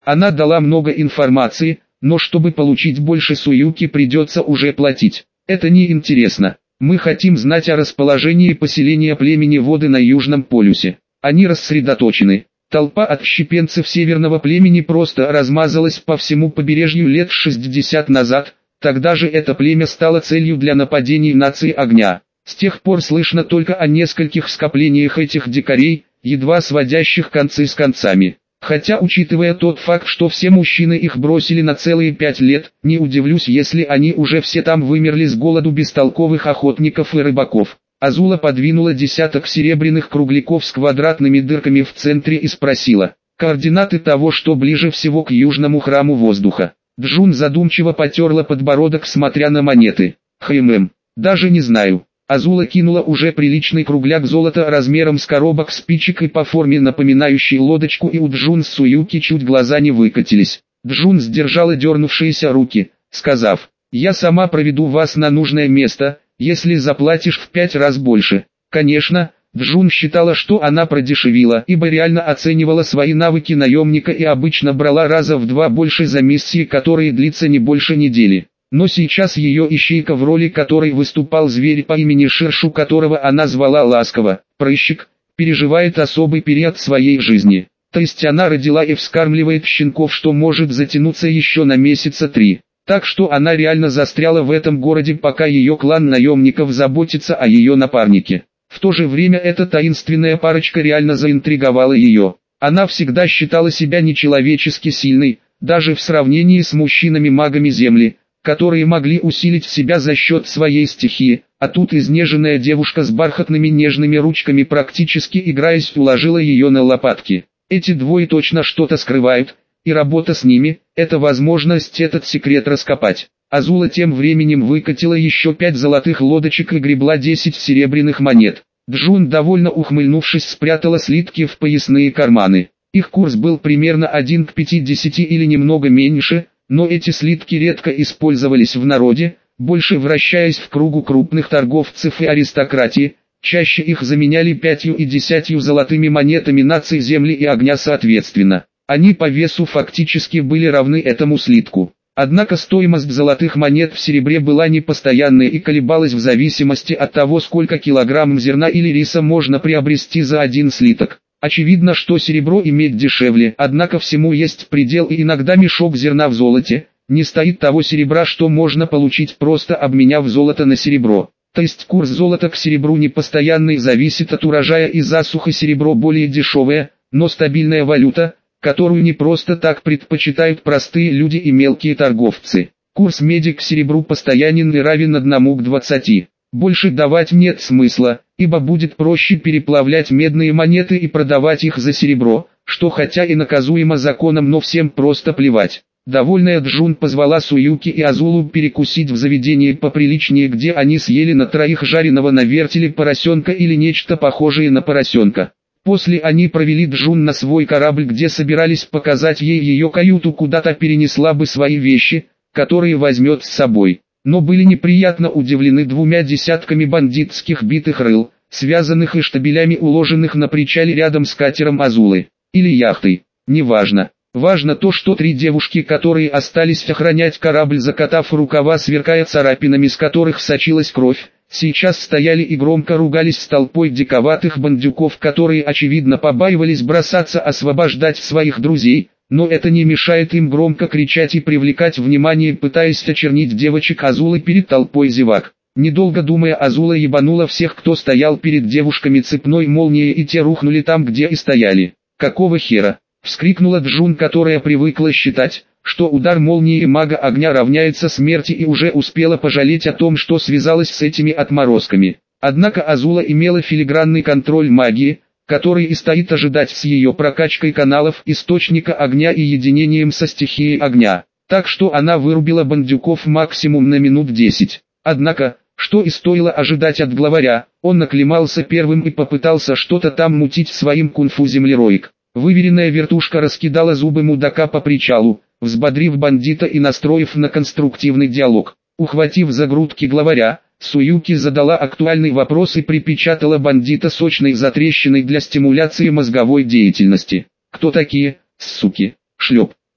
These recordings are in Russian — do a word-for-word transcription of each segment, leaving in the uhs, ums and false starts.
Она дала много информации, но чтобы получить больше Суюки придется уже платить. Это не интересно. Мы хотим знать о расположении поселения племени Воды на Южном полюсе. Они рассредоточены. Толпа отщепенцев северного племени просто размазалась по всему побережью лет шестьдесят назад, тогда же это племя стало целью для нападений нации огня. С тех пор слышно только о нескольких скоплениях этих дикарей, едва сводящих концы с концами. Хотя, учитывая тот факт, что все мужчины их бросили на целые пять лет, не удивлюсь, если они уже все там вымерли с голоду бестолковых охотников и рыбаков. Азула подвинула десяток серебряных кругляков с квадратными дырками в центре и спросила координаты того, что ближе всего к южному храму воздуха. Джун задумчиво потерла подбородок, смотря на монеты. Хм, даже не знаю. Азула кинула уже приличный кругляк золота размером с коробок спичек и по форме напоминающий лодочку, и у Джун с Суюки чуть глаза не выкатились. Джун сдержала дернувшиеся руки, сказав: «Я сама проведу вас на нужное место, если заплатишь в пять раз больше». Конечно, Джун считала, что она продешевила, ибо реально оценивала свои навыки наемника и обычно брала раза в два больше за миссии, которые длятся не больше недели. Но сейчас ее ищейка, в роли которой выступал зверь по имени Шершу, которого она звала ласково «Прыщик», переживает особый период своей жизни. То есть она родила и вскармливает щенков, что может затянуться еще на месяца три. Так что она реально застряла в этом городе, пока ее клан наемников заботится о ее напарнике. В то же время эта таинственная парочка реально заинтриговала ее. Она всегда считала себя нечеловечески сильной, даже в сравнении с мужчинами-магами Земли, которые могли усилить себя за счет своей стихии, а тут изнеженная девушка с бархатными нежными ручками, практически играясь, уложила ее на лопатки. Эти двое точно что-то скрывают, и работа с ними – это возможность этот секрет раскопать. Азула тем временем выкатила еще пять золотых лодочек и гребла десять серебряных монет. Джун, довольно ухмыльнувшись, спрятала слитки в поясные карманы. Их курс был примерно один к пятидесяти или немного меньше, но эти слитки редко использовались в народе, больше вращаясь в кругу крупных торговцев и аристократии. Чаще их заменяли пятью и десятью золотыми монетами наций Земли и Огня соответственно. Они по весу фактически были равны этому слитку. Однако стоимость золотых монет в серебре была непостоянной и колебалась в зависимости от того, сколько килограмм зерна или риса можно приобрести за один слиток. Очевидно, что серебро и медь дешевле, однако всему есть предел, и иногда мешок зерна в золоте не стоит того серебра, что можно получить, просто обменяв золото на серебро. То есть курс золота к серебру непостоянный, зависит от урожая и засухи. Серебро более дешевая, но стабильная валюта, которую не просто так предпочитают простые люди и мелкие торговцы. Курс меди к серебру постоянен и равен одному к двадцати. Больше давать нет смысла, ибо будет проще переплавлять медные монеты и продавать их за серебро, что хотя и наказуемо законом, но всем просто плевать. Довольная Джун позвала Суюки и Азулу перекусить в заведении поприличнее, где они съели на троих жареного на вертеле поросенка или нечто похожее на поросенка. После они провели Джун на свой корабль, где собирались показать ей ее каюту, куда-то перенесла бы свои вещи, которые возьмет с собой. Но были неприятно удивлены двумя десятками бандитских битых рыл, связанных и штабелями уложенных на причале рядом с катером Азулы. Или яхтой, неважно. Важно то, что три девушки, которые остались охранять корабль, закатав рукава, сверкая царапинами, с которых сочилась кровь, сейчас стояли и громко ругались с толпой диковатых бандюков, которые очевидно побаивались бросаться освобождать своих друзей. Но это не мешает им громко кричать и привлекать внимание, пытаясь очернить девочек Азулы перед толпой зевак. Недолго думая, Азула ебанула всех, кто стоял перед девушками, цепной молнией, и те рухнули там, где и стояли. «Какого хера?» — вскрикнула Джун, которая привыкла считать, что удар молнии мага огня равняется смерти, и уже успела пожалеть о том, что связалась с этими отморозками. Однако Азула имела филигранный контроль магии, который и стоит ожидать с ее прокачкой каналов источника огня и единением со стихией огня. Так что она вырубила бандюков максимум на минут десять. Однако, что и стоило ожидать от главаря, он оклемался первым и попытался что-то там мутить своим кунг-фу землероик. Выверенная вертушка раскидала зубы мудака по причалу, взбодрив бандита и настроив на конструктивный диалог. Ухватив за грудки главаря, Суюки задала актуальный вопрос и припечатала бандита сочной затрещиной для стимуляции мозговой деятельности. «Кто такие, суки?» Шлеп.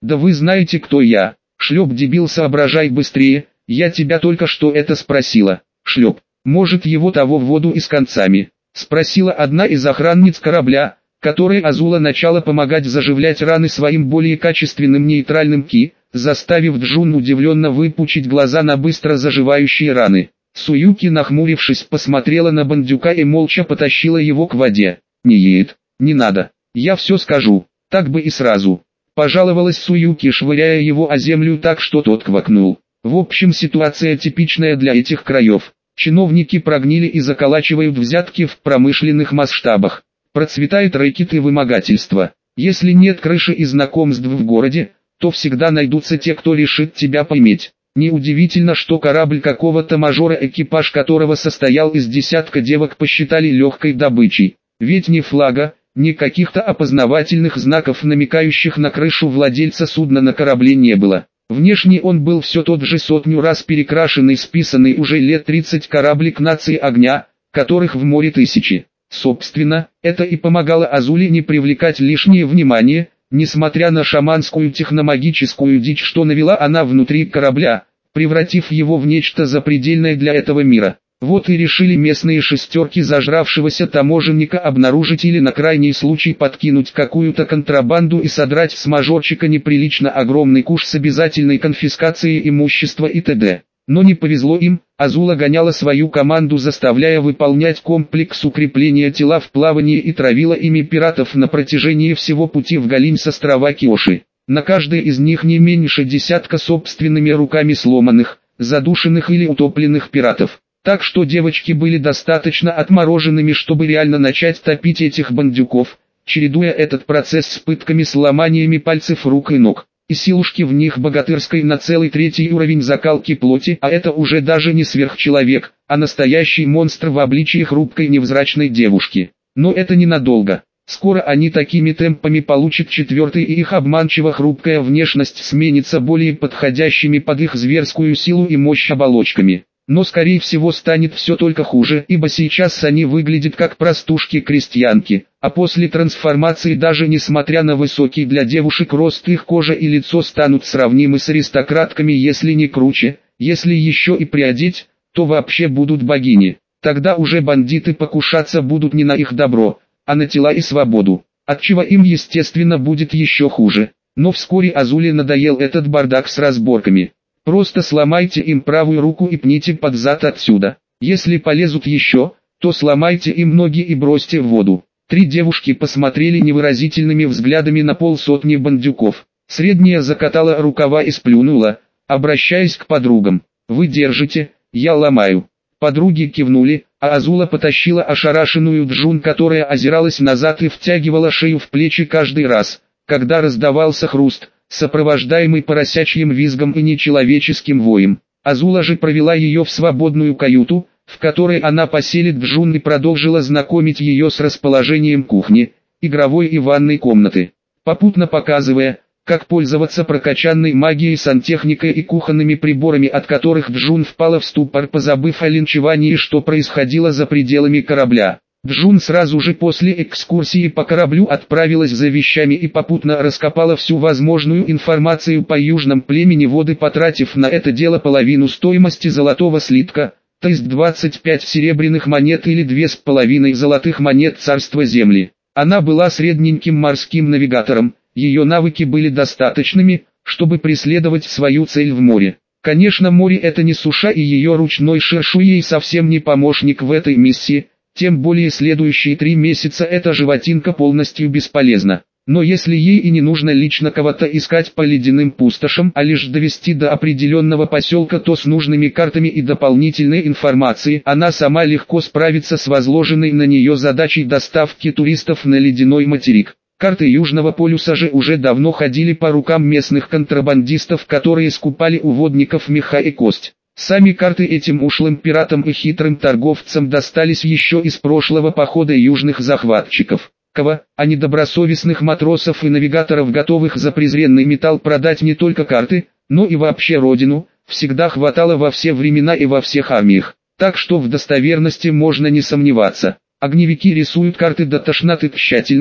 Да вы знаете, кто я. Шлеп, дебил, соображай быстрее, я тебя только что это спросила. Шлеп, может его того в воду и с концами? Спросила одна из охранниц корабля, которой Азула начала помогать заживлять раны своим более качественным нейтральным ки, заставив Джун удивленно выпучить глаза на быстро заживающие раны. Суюки, нахмурившись, посмотрела на бандюка и молча потащила его к воде. «Не едет, не надо, я все скажу, так бы и сразу», — пожаловалась Суюки, швыряя его о землю так, что тот квакнул. В общем, ситуация типичная для этих краев. Чиновники прогнили и заколачивают взятки в промышленных масштабах. Процветает рэкет и вымогательство. Если нет крыши и знакомств в городе, то всегда найдутся те, кто решит тебя поиметь. Неудивительно, что корабль какого-то мажора, экипаж которого состоял из десятка девок, посчитали легкой добычей. Ведь ни флага, ни каких-то опознавательных знаков, намекающих на крышу владельца судна, на корабле не было. Внешне он был все тот же, сотню раз перекрашенный, списанный уже лет тридцать кораблик нации огня, которых в море тысячи. Собственно, это и помогало Азуле не привлекать лишнее внимание, несмотря на шаманскую техномагическую дичь, что навела она внутри корабля, превратив его в нечто запредельное для этого мира. Вот и решили местные шестерки зажравшегося таможенника обнаружить или на крайний случай подкинуть какую-то контрабанду и содрать с мажорчика неприлично огромный куш с обязательной конфискацией имущества и т.д. Но не повезло им, Азула гоняла свою команду, заставляя выполнять комплекс укрепления тела в плавании, и травила ими пиратов на протяжении всего пути в Галим с острова Киоши. На каждой из них не меньше десятка собственными руками сломанных, задушенных или утопленных пиратов. Так что девочки были достаточно отмороженными, чтобы реально начать топить этих бандюков, чередуя этот процесс с пытками, с ломаниями пальцев рук и ног. И силушки в них богатырской на целый третий уровень закалки плоти, а это уже даже не сверхчеловек, а настоящий монстр в обличии хрупкой невзрачной девушки. Но это ненадолго. Скоро они такими темпами получат четвертый, и их обманчиво хрупкая внешность сменится более подходящими под их зверскую силу и мощь оболочками. Но скорее всего станет все только хуже, ибо сейчас они выглядят как простушки-крестьянки, а после трансформации, даже несмотря на высокий для девушек рост, их кожа и лицо станут сравнимы с аристократками, если не круче. Если еще и приодеть, то вообще будут богини. Тогда уже бандиты покушаться будут не на их добро, а на тела и свободу, отчего им естественно будет еще хуже. Но вскоре Азуле надоел этот бардак с разборками. Просто сломайте им правую руку и пните под зад отсюда. Если полезут еще, то сломайте им ноги и бросьте в воду. Три девушки посмотрели невыразительными взглядами на полсотни бандюков. Средняя закатала рукава и сплюнула, обращаясь к подругам. «Вы держите, я ломаю». Подруги кивнули, а Азула потащила ошарашенную Джун, которая озиралась назад и втягивала шею в плечи каждый раз, когда раздавался хруст, сопровождаемый поросячьим визгом и нечеловеческим воем. Азула же провела ее в свободную каюту, в которой она поселит Джун, и продолжила знакомить ее с расположением кухни, игровой и ванной комнаты, попутно показывая, как пользоваться прокачанной магией, сантехникой и кухонными приборами, от которых Джун впала в ступор, позабыв о линчевании, что происходило за пределами корабля. Джун сразу же после экскурсии по кораблю отправилась за вещами и попутно раскопала всю возможную информацию по южном племени воды, потратив на это дело половину стоимости золотого слитка, то есть двадцать пять серебряных монет или две с половиной золотых монет царства земли. Она была средненьким морским навигатором, ее навыки были достаточными, чтобы преследовать свою цель в море. Конечно, море это не суша, и ее ручной шершу ей совсем не помощник в этой миссии. Тем более следующие три месяца эта животинка полностью бесполезна. Но если ей и не нужно лично кого-то искать по ледяным пустошам, а лишь довести до определенного поселка, то с нужными картами и дополнительной информацией она сама легко справится с возложенной на нее задачей доставки туристов на ледяной материк. Карты Южного полюса же уже давно ходили по рукам местных контрабандистов, которые скупали у водников меха и кость. Сами карты этим ушлым пиратам и хитрым торговцам достались еще из прошлого похода южных захватчиков. Кого, а недобросовестных матросов и навигаторов, готовых за презренный металл продать не только карты, но и вообще родину, всегда хватало во все времена и во всех армиях. Так что в достоверности можно не сомневаться. Огневики рисуют карты до тошноты тщательно,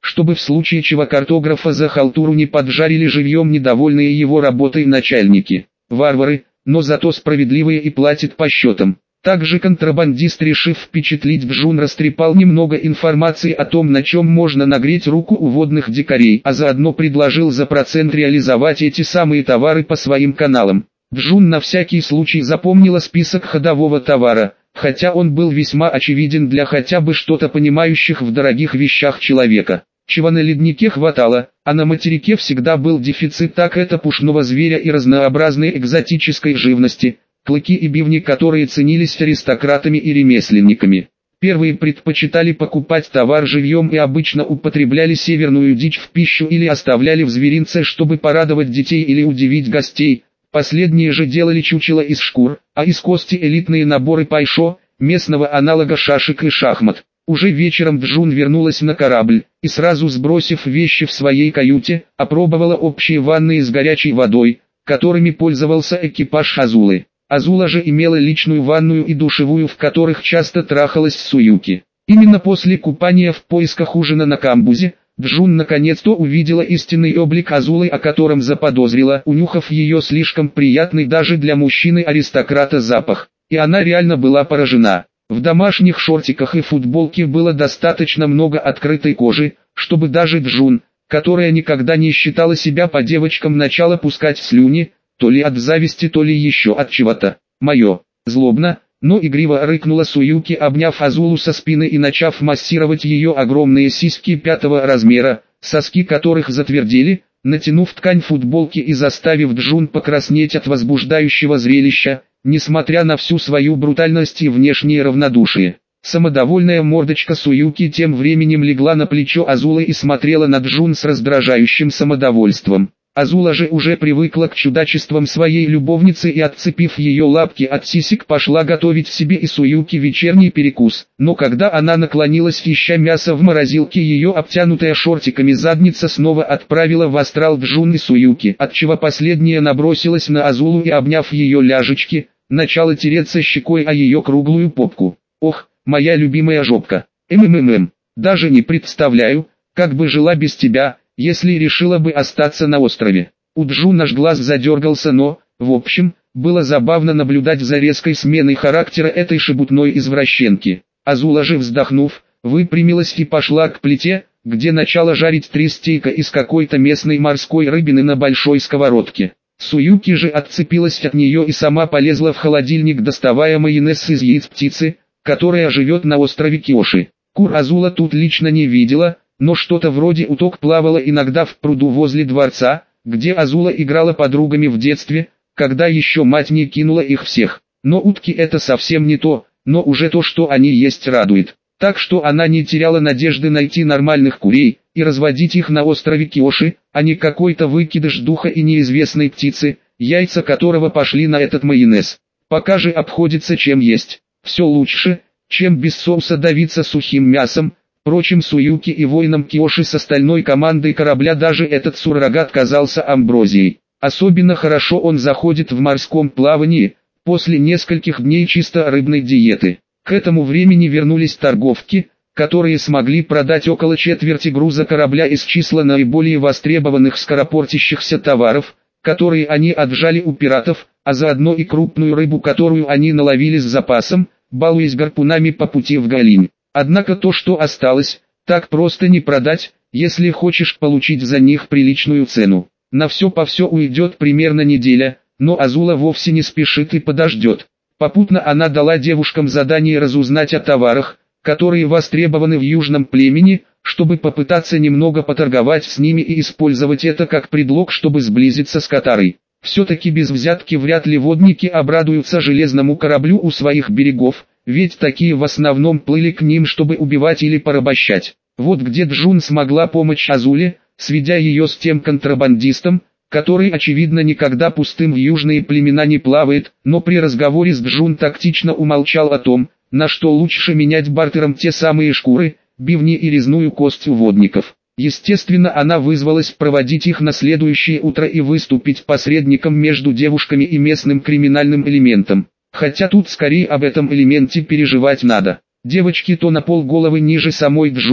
чтобы в случае чего картографа за халтуру не поджарили живьем недовольные его работой начальники. Варвары, но зато справедливые и платят по счетам. Также контрабандист, решив впечатлить Джун, растрепал немного информации о том, на чем можно нагреть руку у водных дикарей, а заодно предложил за процент реализовать эти самые товары по своим каналам. Джун на всякий случай запомнила список ходового товара, хотя он был весьма очевиден для хотя бы что-то понимающих в дорогих вещах человека. Чего на леднике хватало, а на материке всегда был дефицит, так это пушного зверя и разнообразной экзотической живности, клыки и бивни, которые ценились аристократами и ремесленниками. Первые предпочитали покупать товар живьем и обычно употребляли северную дичь в пищу или оставляли в зверинце, чтобы порадовать детей или удивить гостей. Последние же делали чучело из шкур, а из кости элитные наборы пайшо, местного аналога шашек и шахмат. Уже вечером Джун вернулась на корабль, и сразу сбросив вещи в своей каюте, опробовала общие ванны с горячей водой, которыми пользовался экипаж Азулы. Азула же имела личную ванную и душевую, в которых часто трахалась с Суюки. Именно после купания в поисках ужина на камбузе, Джун наконец-то увидела истинный облик Азулы, о котором заподозрила, унюхав ее слишком приятный даже для мужчины-аристократа запах. И она реально была поражена. В домашних шортиках и футболке было достаточно много открытой кожи, чтобы даже Джун, которая никогда не считала себя по девочкам, начала пускать слюни, то ли от зависти, то ли еще от чего-то. «Мое!» Злобно, но игриво рыкнула Суюки, обняв Азулу со спины и начав массировать ее огромные сиськи пятого размера, соски которых затвердели, натянув ткань футболки и заставив Джун покраснеть от возбуждающего зрелища, несмотря на всю свою брутальность и внешнее равнодушие. Самодовольная мордочка Суюки тем временем легла на плечо Азулы и смотрела на Джун с раздражающим самодовольством. Азула же уже привыкла к чудачествам своей любовницы и, отцепив ее лапки от сисек, пошла готовить себе и Суюки вечерний перекус. Но когда она наклонилась, ища мясо в морозилке, ее обтянутая шортиками задница снова отправила в астрал Джун и Суюки, отчего последняя набросилась на Азулу и, обняв ее ляжечки, начала тереться щекой о ее круглую попку. «Ох, моя любимая жопка! Ммм, даже не представляю, как бы жила без тебя, если решила бы остаться на острове». У Джун наш глаз задергался, но, в общем, было забавно наблюдать за резкой сменой характера этой шебутной извращенки. Азула же, вздохнув, выпрямилась и пошла к плите, где начала жарить три стейка из какой-то местной морской рыбины на большой сковородке. Суюки же отцепилась от нее и сама полезла в холодильник, доставая майонез из яиц птицы, которая живет на острове Киоши. Кур Азула тут лично не видела, но что-то вроде уток плавало иногда в пруду возле дворца, где Азула играла подругами в детстве, когда еще мать не кинула их всех. Но утки — это совсем не то, но уже то, что они есть, радует. Так что она не теряла надежды найти нормальных курей и разводить их на острове Киоши, а не какой-то выкидыш духа и неизвестной птицы, яйца которого пошли на этот майонез. Пока же обходится чем есть. Все лучше, чем без соуса давиться сухим мясом. Впрочем, Суюки и воинам Киоши с остальной командой корабля даже этот суррогат казался амброзией. Особенно хорошо он заходит в морском плавании, после нескольких дней чисто рыбной диеты. К этому времени вернулись торговки, которые смогли продать около четверти груза корабля из числа наиболее востребованных скоропортящихся товаров, которые они отжали у пиратов, а заодно и крупную рыбу, которую они наловили с запасом, балуясь гарпунами по пути в Галинь. Однако то, что осталось, так просто не продать, если хочешь получить за них приличную цену. На все по все уйдет примерно неделя, но Азула вовсе не спешит и подождет. Попутно она дала девушкам задание разузнать о товарах, которые востребованы в южном племени, чтобы попытаться немного поторговать с ними и использовать это как предлог, чтобы сблизиться с Катарой. Все-таки без взятки вряд ли водники обрадуются железному кораблю у своих берегов, ведь такие в основном плыли к ним, чтобы убивать или порабощать. Вот где Джун смогла помочь Азуле, сведя ее с тем контрабандистом, который очевидно никогда пустым в южные племена не плавает, но при разговоре с Джун тактично умолчал о том, на что лучше менять бартером те самые шкуры, бивни и резную кость у водников. Естественно, она вызвалась проводить их на следующее утро и выступить посредником между девушками и местным криминальным элементом. Хотя тут скорее об этом элементе переживать надо. Девочки то на полголовы ниже самой Джун,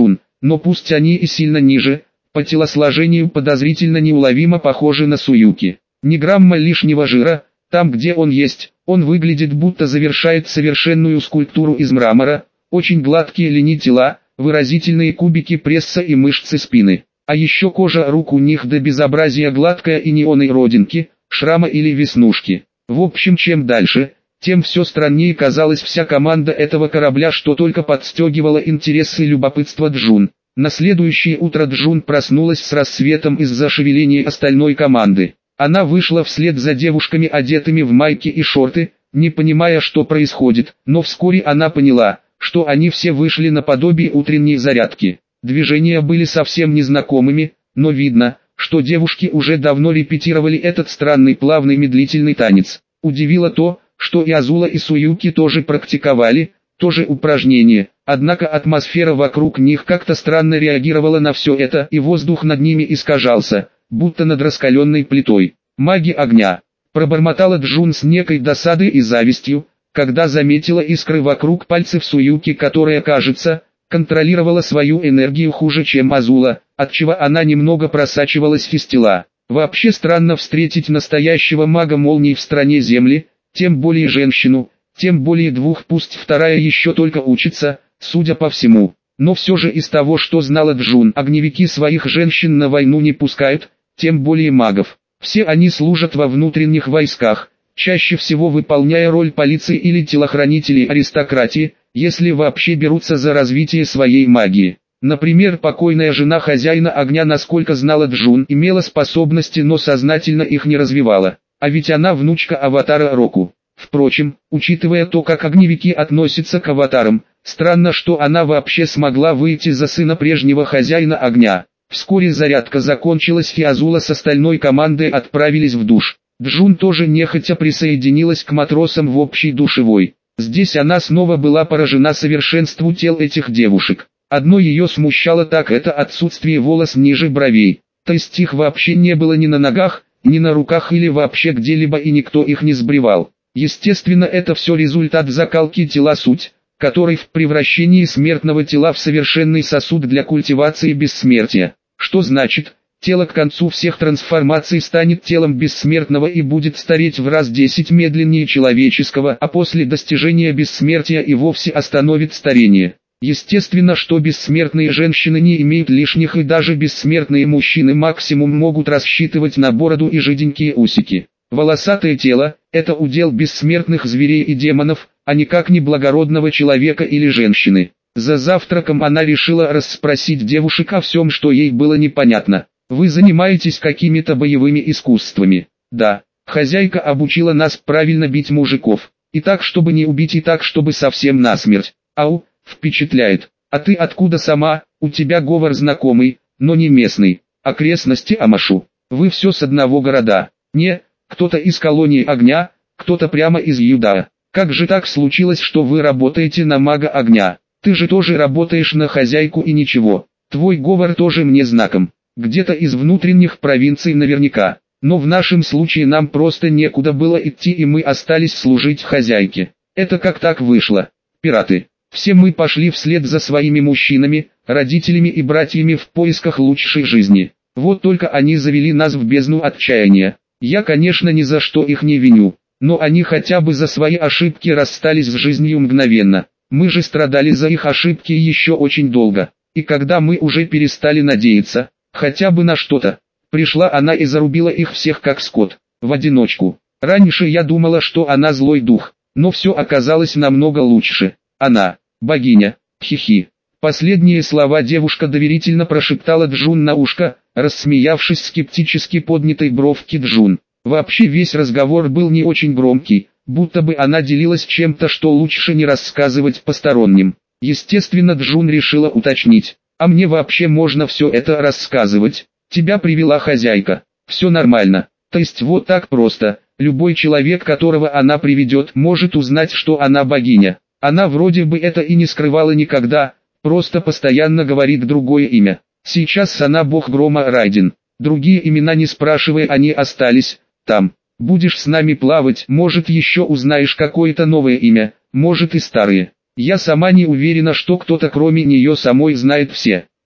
но пусть они и сильно ниже, по телосложению подозрительно неуловимо похожи на Суюки. Ни грамма лишнего жира, там где он есть, он выглядит будто завершает совершенную скульптуру из мрамора, очень гладкие линии тела, выразительные кубики пресса и мышцы спины. А еще кожа рук у них до безобразия гладкая и неоны родинки, шрама или веснушки. В общем, чем дальше, тем все страннее казалась вся команда этого корабля, что только подстегивала интерес и любопытство Джун. На следующее утро Джун проснулась с рассветом из-за шевеления остальной команды. Она вышла вслед за девушками, одетыми в майки и шорты, не понимая, что происходит, но вскоре она поняла, что они все вышли наподобие утренней зарядки. Движения были совсем незнакомыми, но видно, что девушки уже давно репетировали этот странный плавный медлительный танец. Удивило то, что и Азула, и Суюки тоже практиковали, тоже упражнения, однако атмосфера вокруг них как-то странно реагировала на все это, и воздух над ними искажался, будто над раскаленной плитой. «Маги огня!» – пробормотала Джун с некой досадой и завистью, когда заметила искры вокруг пальцев Суюки, которая, кажется, контролировала свою энергию хуже, чем Азула, отчего она немного просачивалась фистила. Вообще странно встретить настоящего мага молний в стране Земли, тем более женщину, тем более двух, пусть вторая еще только учится, судя по всему. Но все же из того, что знала Джун, огневики своих женщин на войну не пускают, тем более магов. Все они служат во внутренних войсках, чаще всего выполняя роль полиции или телохранителей аристократии, если вообще берутся за развитие своей магии. Например, покойная жена хозяина огня, насколько знала Джун, имела способности, но сознательно их не развивала. А ведь она внучка аватара Року. Впрочем, учитывая то, как огневики относятся к аватарам, странно, что она вообще смогла выйти за сына прежнего хозяина огня. Вскоре зарядка закончилась, и Азула с остальной командой отправились в душ. Джун тоже нехотя присоединилась к матросам в общей душевой. Здесь она снова была поражена совершенству тел этих девушек. Одно ее смущало, так это отсутствие волос ниже бровей. То есть их вообще не было ни на ногах, ни на руках или вообще где-либо, и никто их не сбривал. Естественно, это все результат закалки тела, суть которой в превращении смертного тела в совершенный сосуд для культивации бессмертия. Что значит, тело к концу всех трансформаций станет телом бессмертного и будет стареть в раз десять медленнее человеческого, а после достижения бессмертия и вовсе остановит старение. Естественно, что бессмертные женщины не имеют лишних, и даже бессмертные мужчины максимум могут рассчитывать на бороду и жиденькие усики. Волосатое тело – это удел бессмертных зверей и демонов, а никак не благородного человека или женщины. За завтраком она решила расспросить девушек о всем, что ей было непонятно. «Вы занимаетесь какими-то боевыми искусствами?» «Да. Хозяйка обучила нас правильно бить мужиков. И так, чтобы не убить, и так, чтобы совсем насмерть. Ау, впечатляет. А ты откуда сама? У тебя говор знакомый, но не местный. Окрестности Амашу. Вы все с одного города?» «Не, кто-то из колонии огня, кто-то прямо из Юда. Как же так случилось, что вы работаете на мага огня? Ты же тоже работаешь на хозяйку и ничего. Твой говор тоже мне знаком. Где-то из внутренних провинций наверняка. Но в нашем случае нам просто некуда было идти, и мы остались служить хозяйке. Это как так вышло? Пираты. Все мы пошли вслед за своими мужчинами, родителями и братьями в поисках лучшей жизни. Вот только они завели нас в бездну отчаяния. Я, конечно, ни за что их не виню, но они хотя бы за свои ошибки расстались с жизнью мгновенно. Мы же страдали за их ошибки еще очень долго. И когда мы уже перестали надеяться, хотя бы на что-то, пришла она и зарубила их всех как скот, в одиночку. Раньше я думала, что она злой дух, но все оказалось намного лучше. Она, богиня, хихи. Последние слова девушка доверительно прошептала Джун на ушко, рассмеявшись скептически поднятой бровки Джун. Вообще весь разговор был не очень громкий, будто бы она делилась чем-то, что лучше не рассказывать посторонним. Естественно, Джун решила уточнить: «А мне вообще можно все это рассказывать? Тебя привела хозяйка. Все нормально. То есть вот так просто, любой человек, которого она приведет, может узнать, что она богиня. Она вроде бы это и не скрывала никогда, просто постоянно говорит другое имя. Сейчас она бог грома Райден. Другие имена не спрашивая, они остались там. Будешь с нами плавать, может еще узнаешь какое-то новое имя, может и старые. Я сама не уверена, что кто-то кроме нее самой знает все.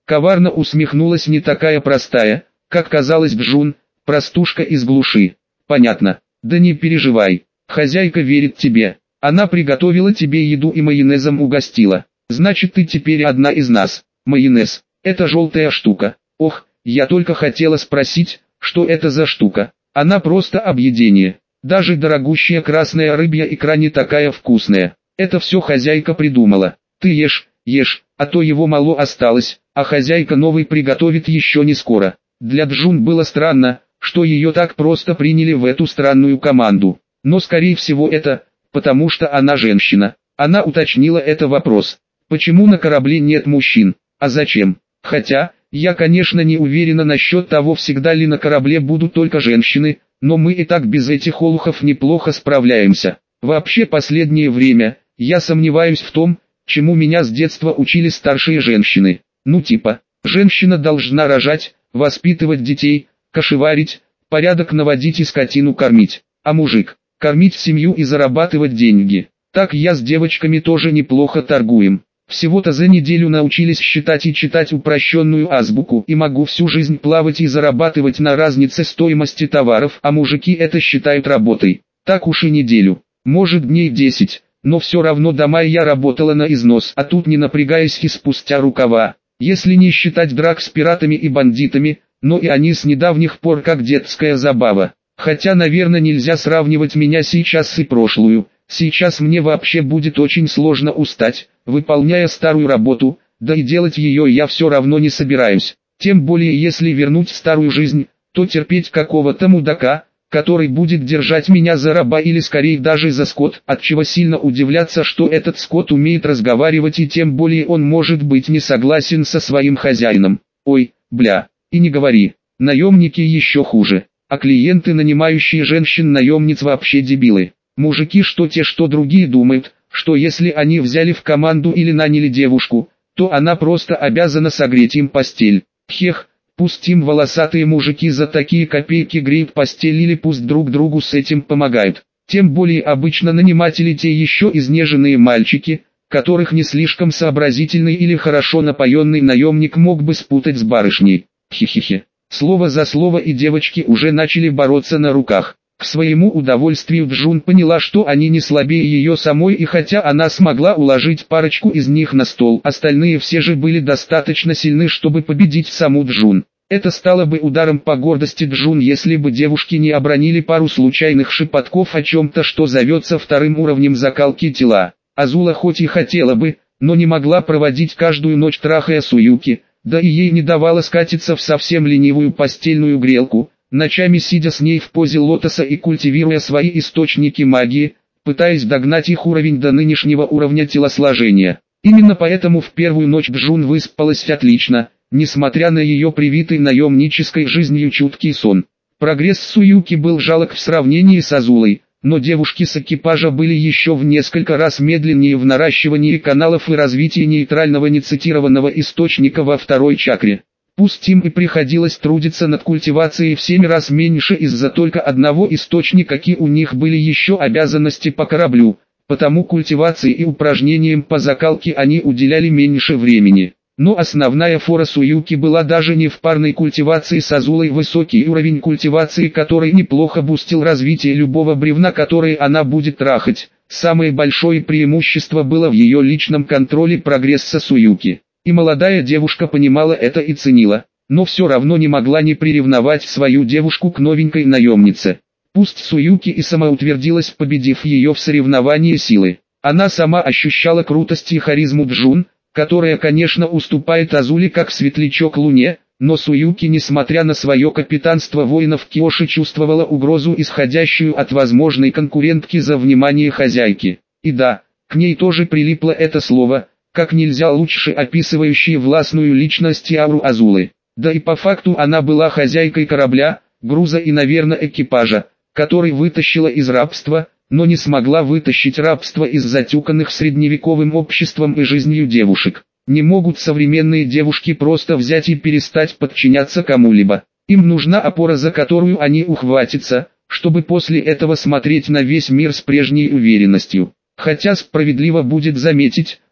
Коварно усмехнулась не такая простая, как казалось Джун, простушка из глуши. Понятно. Да не переживай, хозяйка верит тебе. Она приготовила тебе еду и майонезом угостила. Значит, ты теперь одна из нас. Майонез. Это желтая штука. Ох, я только хотела спросить, что это за штука. Она просто объедение. Даже дорогущая красная рыбья икра не такая вкусная. Это все хозяйка придумала. Ты ешь, ешь, а то его мало осталось, а хозяйка новый приготовит еще не скоро. Для Джун было странно, что ее так просто приняли в эту странную команду. Но скорее всего это, потому что она женщина. Она уточнила это вопрос. Почему на корабле нет мужчин? А зачем? Хотя, я конечно не уверена насчет того, всегда ли на корабле будут только женщины, но мы и так без этих олухов неплохо справляемся. Вообще последнее время, я сомневаюсь в том, чему меня с детства учили старшие женщины. Ну типа, женщина должна рожать, воспитывать детей, кошеварить, порядок наводить и скотину кормить. А мужик, кормить семью и зарабатывать деньги. Так я с девочками тоже неплохо торгуем. Всего-то за неделю научились считать и читать упрощенную азбуку и могу всю жизнь плавать и зарабатывать на разнице стоимости товаров, а мужики это считают работой. Так уж и неделю, может дней десять, но все равно до мая я работала на износ, а тут не напрягаясь и спустя рукава. Если не считать драк с пиратами и бандитами, но и они с недавних пор как детская забава. Хотя, наверное, нельзя сравнивать меня сейчас и прошлую. Сейчас мне вообще будет очень сложно устать, выполняя старую работу, да и делать ее я все равно не собираюсь. Тем более если вернуть старую жизнь, то терпеть какого-то мудака, который будет держать меня за раба или скорее даже за скот, отчего сильно удивляться, что этот скот умеет разговаривать и тем более он может быть не согласен со своим хозяином. Ой, бля, и не говори, наемники еще хуже, а клиенты, нанимающие женщин-наемниц, вообще дебилы. Мужики что те, что другие думают, что если они взяли в команду или наняли девушку, то она просто обязана согреть им постель. Хех, пусть им волосатые мужики за такие копейки греют постель или пусть друг другу с этим помогают. Тем более обычно наниматели те еще изнеженные мальчики, которых не слишком сообразительный или хорошо напоенный наемник мог бы спутать с барышней. Хихихи. Слово за слово и девочки уже начали бороться на руках. К своему удовольствию Джун поняла, что они не слабее ее самой, и хотя она смогла уложить парочку из них на стол, остальные все же были достаточно сильны, чтобы победить саму Джун. Это стало бы ударом по гордости Джун, если бы девушки не обронили пару случайных шепотков о чем-то, что зовется вторым уровнем закалки тела. Азула хоть и хотела бы, но не могла проводить каждую ночь трахая Суюки, да и ей не давало скатиться в совсем ленивую постельную грелку, ночами сидя с ней в позе лотоса и культивируя свои источники магии, пытаясь догнать их уровень до нынешнего уровня телосложения. Именно поэтому в первую ночь Джун выспалась отлично, несмотря на ее привитый наемнической жизнью чуткий сон. Прогресс Суюки был жалок в сравнении с Азулой, но девушки с экипажа были еще в несколько раз медленнее в наращивании каналов и развитии нейтрального нецитированного источника во второй чакре. Пусть им и приходилось трудиться над культивацией в семь раз меньше из-за только одного источника, какие у них были еще обязанности по кораблю, потому культивации и упражнениям по закалке они уделяли меньше времени. Но основная фора Суюки была даже не в парной культивации с Азулой, высокий уровень культивации которой неплохо бустил развитие любого бревна, которое она будет трахать. Самое большое преимущество было в ее личном контроле прогресса Суюки. И молодая девушка понимала это и ценила, но все равно не могла не приревновать свою девушку к новенькой наемнице. Пусть Суюки и самоутвердилась, победив ее в соревновании силы. Она сама ощущала крутость и харизму Джун, которая, конечно, уступает Азуле как светлячок луне, но Суюки, несмотря на свое капитанство воинов Киоши, чувствовала угрозу, исходящую от возможной конкурентки за внимание хозяйки. И да, к ней тоже прилипло это слово, как нельзя лучше описывающее властную личность и ауру Азулы. Да и по факту она была хозяйкой корабля, груза и, наверное, экипажа, который вытащила из рабства, но не смогла вытащить рабство из затюканных средневековым обществом и жизнью девушек. Не могут современные девушки просто взять и перестать подчиняться кому-либо. Им нужна опора, за которую они ухватятся, чтобы после этого смотреть на весь мир с прежней уверенностью. Хотя справедливо будет заметить,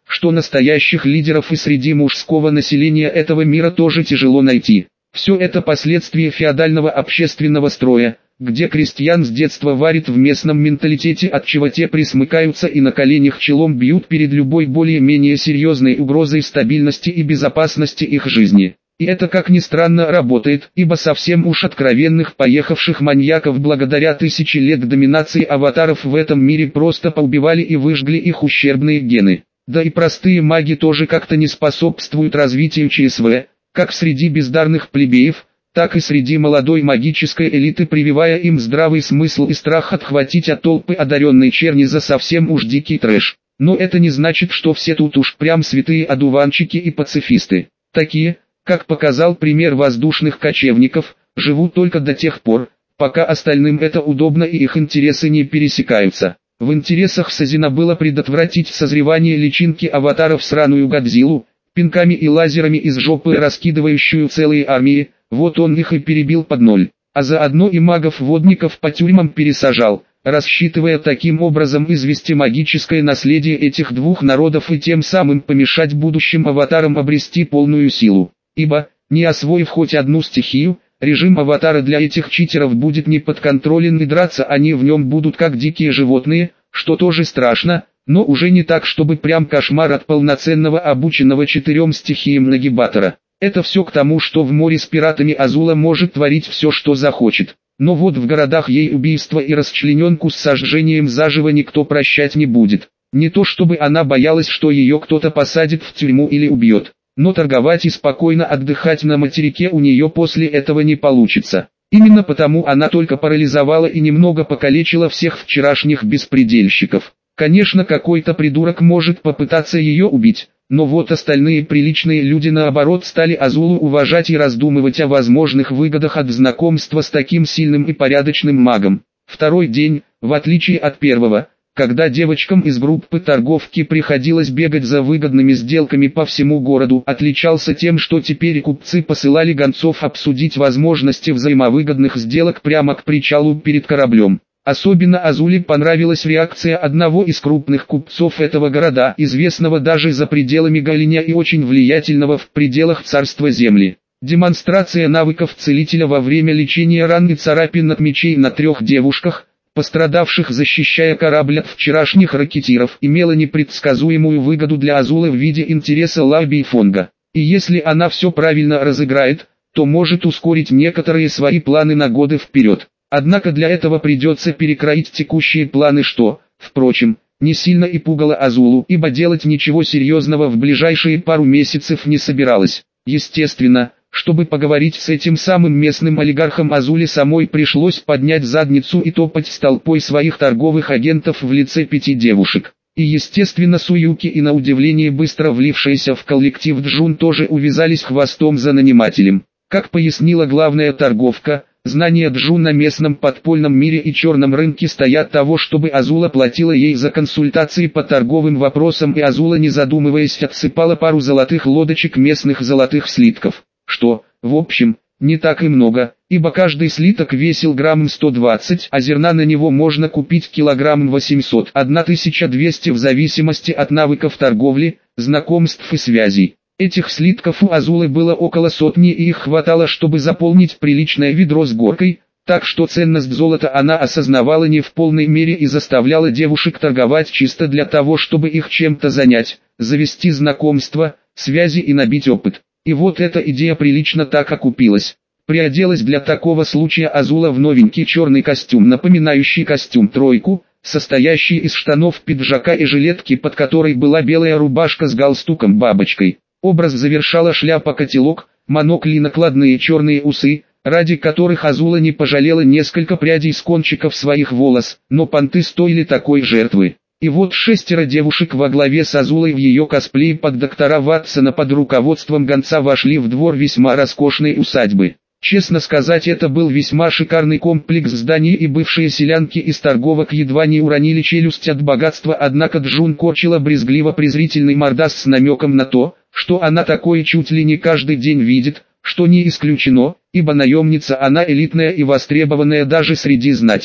что настоящих лидеров и среди мужского населения этого мира тоже тяжело найти. Все это последствия феодального общественного строя, где крестьян с детства варят в местном менталитете, от чего те присмыкаются и на коленях челом бьют перед любой более-менее серьезной угрозой стабильности и безопасности их жизни. И это, как ни странно, работает, ибо совсем уж откровенных поехавших маньяков благодаря тысячи лет доминации аватаров в этом мире просто поубивали и выжгли их ущербные гены. Да и простые маги тоже как-то не способствуют развитию ЧСВ, как среди бездарных плебеев, так и среди молодой магической элиты, прививая им здравый смысл и страх отхватить от толпы одаренной черни за совсем уж дикий трэш. Но это не значит, что все тут уж прям святые одуванчики и пацифисты. Такие, как показал пример воздушных кочевников, живут только до тех пор, пока остальным это удобно и их интересы не пересекаются. В интересах Сазина было предотвратить созревание личинки аватаров сраную Годзиллу, пинками и лазерами из жопы раскидывающую целые армии, вот он их и перебил под ноль, а заодно и магов-водников по тюрьмам пересажал, рассчитывая таким образом извести магическое наследие этих двух народов и тем самым помешать будущим аватарам обрести полную силу. Ибо, не освоив хоть одну стихию, режим аватара для этих читеров будет неподконтролен и драться они в нем будут как дикие животные, что тоже страшно, но уже не так, чтобы прям кошмар от полноценного обученного четырем стихиям нагибатора. Это все к тому, что в море с пиратами Азула может творить все, что захочет. Но вот в городах ей убийство и расчлененку с сожжением заживо никто прощать не будет. Не то чтобы она боялась, что ее кто-то посадит в тюрьму или убьет. Но торговать и спокойно отдыхать на материке у нее после этого не получится. Именно потому она только парализовала и немного покалечила всех вчерашних беспредельщиков. Конечно, какой-то придурок может попытаться ее убить, но вот остальные приличные люди наоборот стали Азулу уважать и раздумывать о возможных выгодах от знакомства с таким сильным и порядочным магом. Второй день, в отличие от первого, когда девочкам из группы торговки приходилось бегать за выгодными сделками по всему городу, отличался тем, что теперь купцы посылали гонцов обсудить возможности взаимовыгодных сделок прямо к причалу перед кораблем. Особенно Азуле понравилась реакция одного из крупных купцов этого города, известного даже за пределами Галиня и очень влиятельного в пределах царства земли. Демонстрация навыков целителя во время лечения ран и царапин от мечей на трех девушках, пострадавших защищая корабль от вчерашних ракетиров, имела непредсказуемую выгоду для Азулы в виде интереса Лаби и Фонга. И если она все правильно разыграет, то может ускорить некоторые свои планы на годы вперед. Однако для этого придется перекроить текущие планы, что, впрочем, не сильно и пугало Азулу, ибо делать ничего серьезного в ближайшие пару месяцев не собиралась. Естественно, чтобы поговорить с этим самым местным олигархом, Азуле самой пришлось поднять задницу и топать с толпой своих торговых агентов в лице пяти девушек. И естественно Суюки и на удивление быстро влившиеся в коллектив Джун тоже увязались хвостом за нанимателем. Как пояснила главная торговка, знания Джун на местном подпольном мире и черном рынке стоят того, чтобы Азула платила ей за консультации по торговым вопросам, и Азула, не задумываясь, отсыпала пару золотых лодочек местных золотых слитков. Что, в общем, не так и много, ибо каждый слиток весил грамм сто двадцать, а зерна на него можно купить килограмм восемьсот — тысяча двести в зависимости от навыков торговли, знакомств и связей. Этих слитков у Азулы было около сотни, и их хватало, чтобы заполнить приличное ведро с горкой, так что ценность золота она осознавала не в полной мере и заставляла девушек торговать чисто для того, чтобы их чем-то занять, завести знакомства, связи и набить опыт. И вот эта идея прилично так окупилась. Приоделась для такого случая Азула в новенький черный костюм, напоминающий костюм тройку, состоящий из штанов, пиджака и жилетки, под которой была белая рубашка с галстуком-бабочкой. Образ завершала шляпа-котелок, монокль и накладные черные усы, ради которых Азула не пожалела несколько прядей с кончиков своих волос, но понты стоили такой жертвы. И вот шестеро девушек во главе с Азулой в ее косплее под доктора Ватсона под руководством гонца вошли в двор весьма роскошной усадьбы. Честно сказать, это был весьма шикарный комплекс зданий, и бывшие селянки из торговок едва не уронили челюсть от богатства, однако Джун корчила брезгливо-презрительный мордас с намеком на то, что она такое чуть ли не каждый день видит, что не исключено, ибо наемница она элитная и востребованная даже среди знати.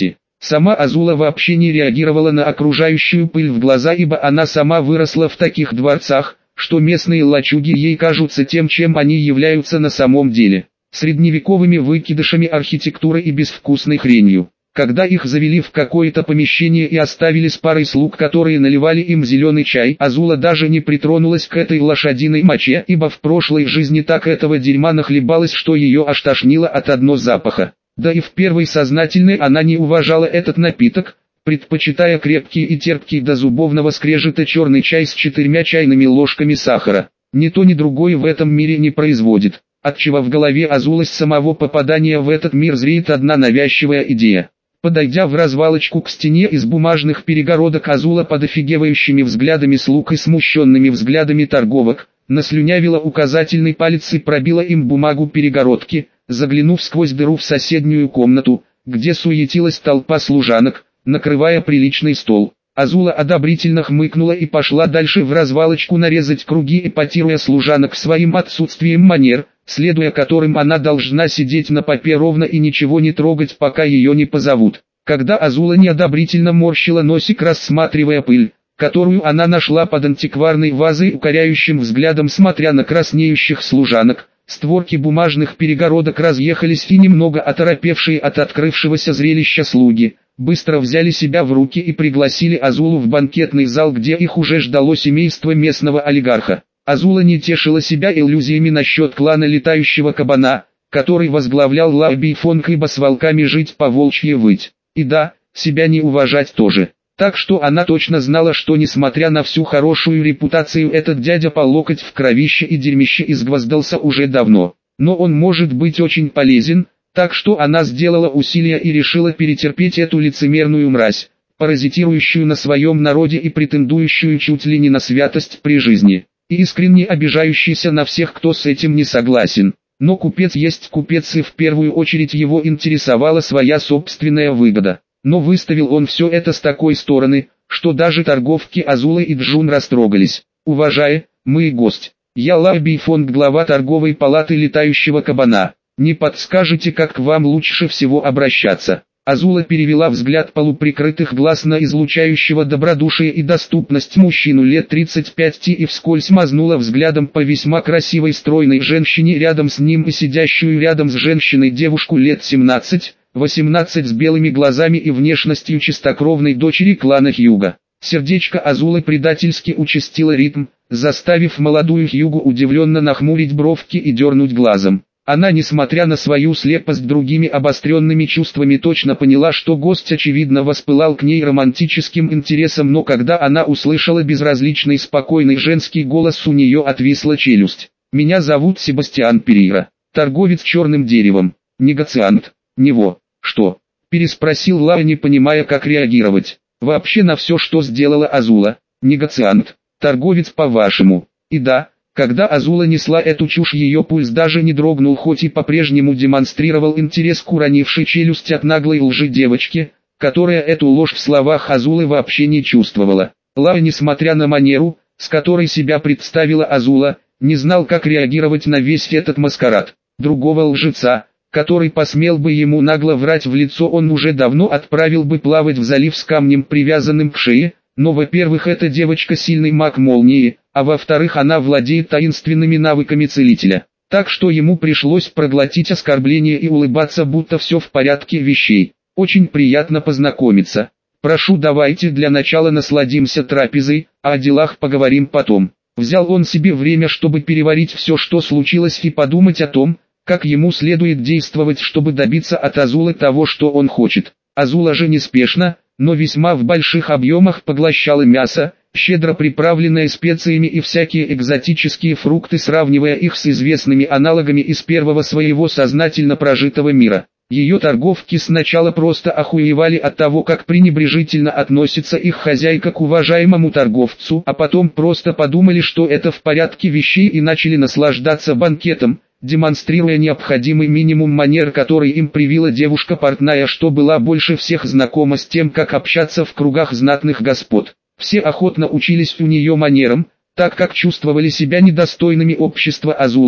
Сама Азула вообще не реагировала на окружающую пыль в глаза, ибо она сама выросла в таких дворцах, что местные лачуги ей кажутся тем, чем они являются на самом деле. Средневековыми выкидышами архитектуры и безвкусной хренью. Когда их завели в какое-то помещение и оставили с парой слуг, которые наливали им зеленый чай, Азула даже не притронулась к этой лошадиной моче, ибо в прошлой жизни так этого дерьма нахлебалась, что ее аж тошнило от одного запаха. Да и в первой сознательной она не уважала этот напиток, предпочитая крепкий и терпкий до зубовного скрежета черный чай с четырьмя чайными ложками сахара. Ни то ни другое в этом мире не производит, отчего в голове Азулы с самого попадания в этот мир зреет одна навязчивая идея. Подойдя в развалочку к стене из бумажных перегородок, Азула под офигевающими взглядами слуг и смущенными взглядами торговок, наслюнявила указательный палец и пробила им бумагу перегородки, заглянув сквозь дыру в соседнюю комнату, где суетилась толпа служанок, накрывая приличный стол. Азула одобрительно хмыкнула и пошла дальше в развалочку нарезать круги, эпатируя служанок своим отсутствием манер, следуя которым она должна сидеть на попе ровно и ничего не трогать, пока ее не позовут. Когда Азула неодобрительно морщила носик, рассматривая пыль, которую она нашла под антикварной вазой, укоряющим взглядом смотря на краснеющих служанок, створки бумажных перегородок разъехались, и немного оторопевшие от открывшегося зрелища слуги быстро взяли себя в руки и пригласили Азулу в банкетный зал, где их уже ждало семейство местного олигарха. Азула не тешила себя иллюзиями насчет клана летающего кабана, который возглавлял Лаби Фонг, ибо с волками жить по волчьи выть. И да, себя не уважать тоже. Так что она точно знала, что несмотря на всю хорошую репутацию, этот дядя по локоть в кровище и дерьмище изгвоздался уже давно. Но он может быть очень полезен, так что она сделала усилия и решила перетерпеть эту лицемерную мразь, паразитирующую на своем народе и претендующую чуть ли не на святость при жизни, и искренне обижающийся на всех, кто с этим не согласен. Но купец есть купец, и в первую очередь его интересовала своя собственная выгода. Но выставил он все это с такой стороны, что даже торговки Азула и Джун растрогались. «Уважая, мы и гость. Я Лаби Фонг, глава торговой палаты летающего кабана. Не подскажете, как к вам лучше всего обращаться?» Азула перевела взгляд полуприкрытых глаз на излучающего добродушие и доступность мужчину лет тридцати пяти и вскользь мазнула взглядом по весьма красивой стройной женщине рядом с ним и сидящую рядом с женщиной девушку лет семнадцати-восемнадцати с белыми глазами и внешностью чистокровной дочери клана Хьюга. Сердечко Азулы предательски участило ритм, заставив молодую Хьюгу удивленно нахмурить бровки и дернуть глазом. Она, несмотря на свою слепость другими обостренными чувствами, точно поняла, что гость очевидно воспылал к ней романтическим интересом, но когда она услышала безразличный спокойный женский голос, у нее отвисла челюсть. «Меня зовут Себастьян Перейра, торговец черным деревом, негациант». «Него, что?» – переспросил Ла, не понимая, как реагировать. «Вообще на все, что сделала Азула, негациант, торговец, по-вашему». И да, когда Азула несла эту чушь, ее пульс даже не дрогнул, хоть и по-прежнему демонстрировал интерес к уронившей челюсть от наглой лжи девочки, которая эту ложь в словах Азулы вообще не чувствовала. Ла, несмотря на манеру, с которой себя представила Азула, не знал, как реагировать на весь этот маскарад. Другого лжеца, который посмел бы ему нагло врать в лицо, он уже давно отправил бы плавать в залив с камнем, привязанным к шее. Но, во-первых, эта девочка сильный маг молнии, а во-вторых, она владеет таинственными навыками целителя. Так что ему пришлось проглотить оскорбление и улыбаться, будто все в порядке вещей. «Очень приятно познакомиться. Прошу, давайте для начала насладимся трапезой, а о делах поговорим потом». Взял он себе время, чтобы переварить все, что случилось, и подумать о том, как ему следует действовать, чтобы добиться от Азулы того, что он хочет. Азула же неспешно, но весьма в больших объемах поглощала мясо, щедро приправленное специями и всякие экзотические фрукты, сравнивая их с известными аналогами из первого своего сознательно прожитого мира. Ее торговки сначала просто охуевали от того, как пренебрежительно относится их хозяйка к уважаемому торговцу, а потом просто подумали, что это в порядке вещей, и начали наслаждаться банкетом, демонстрируя необходимый минимум манер, который им привила девушка портная, что была больше всех знакома с тем, как общаться в кругах знатных господ. Все охотно учились у нее манерам, так как чувствовали себя недостойными общества Азулы,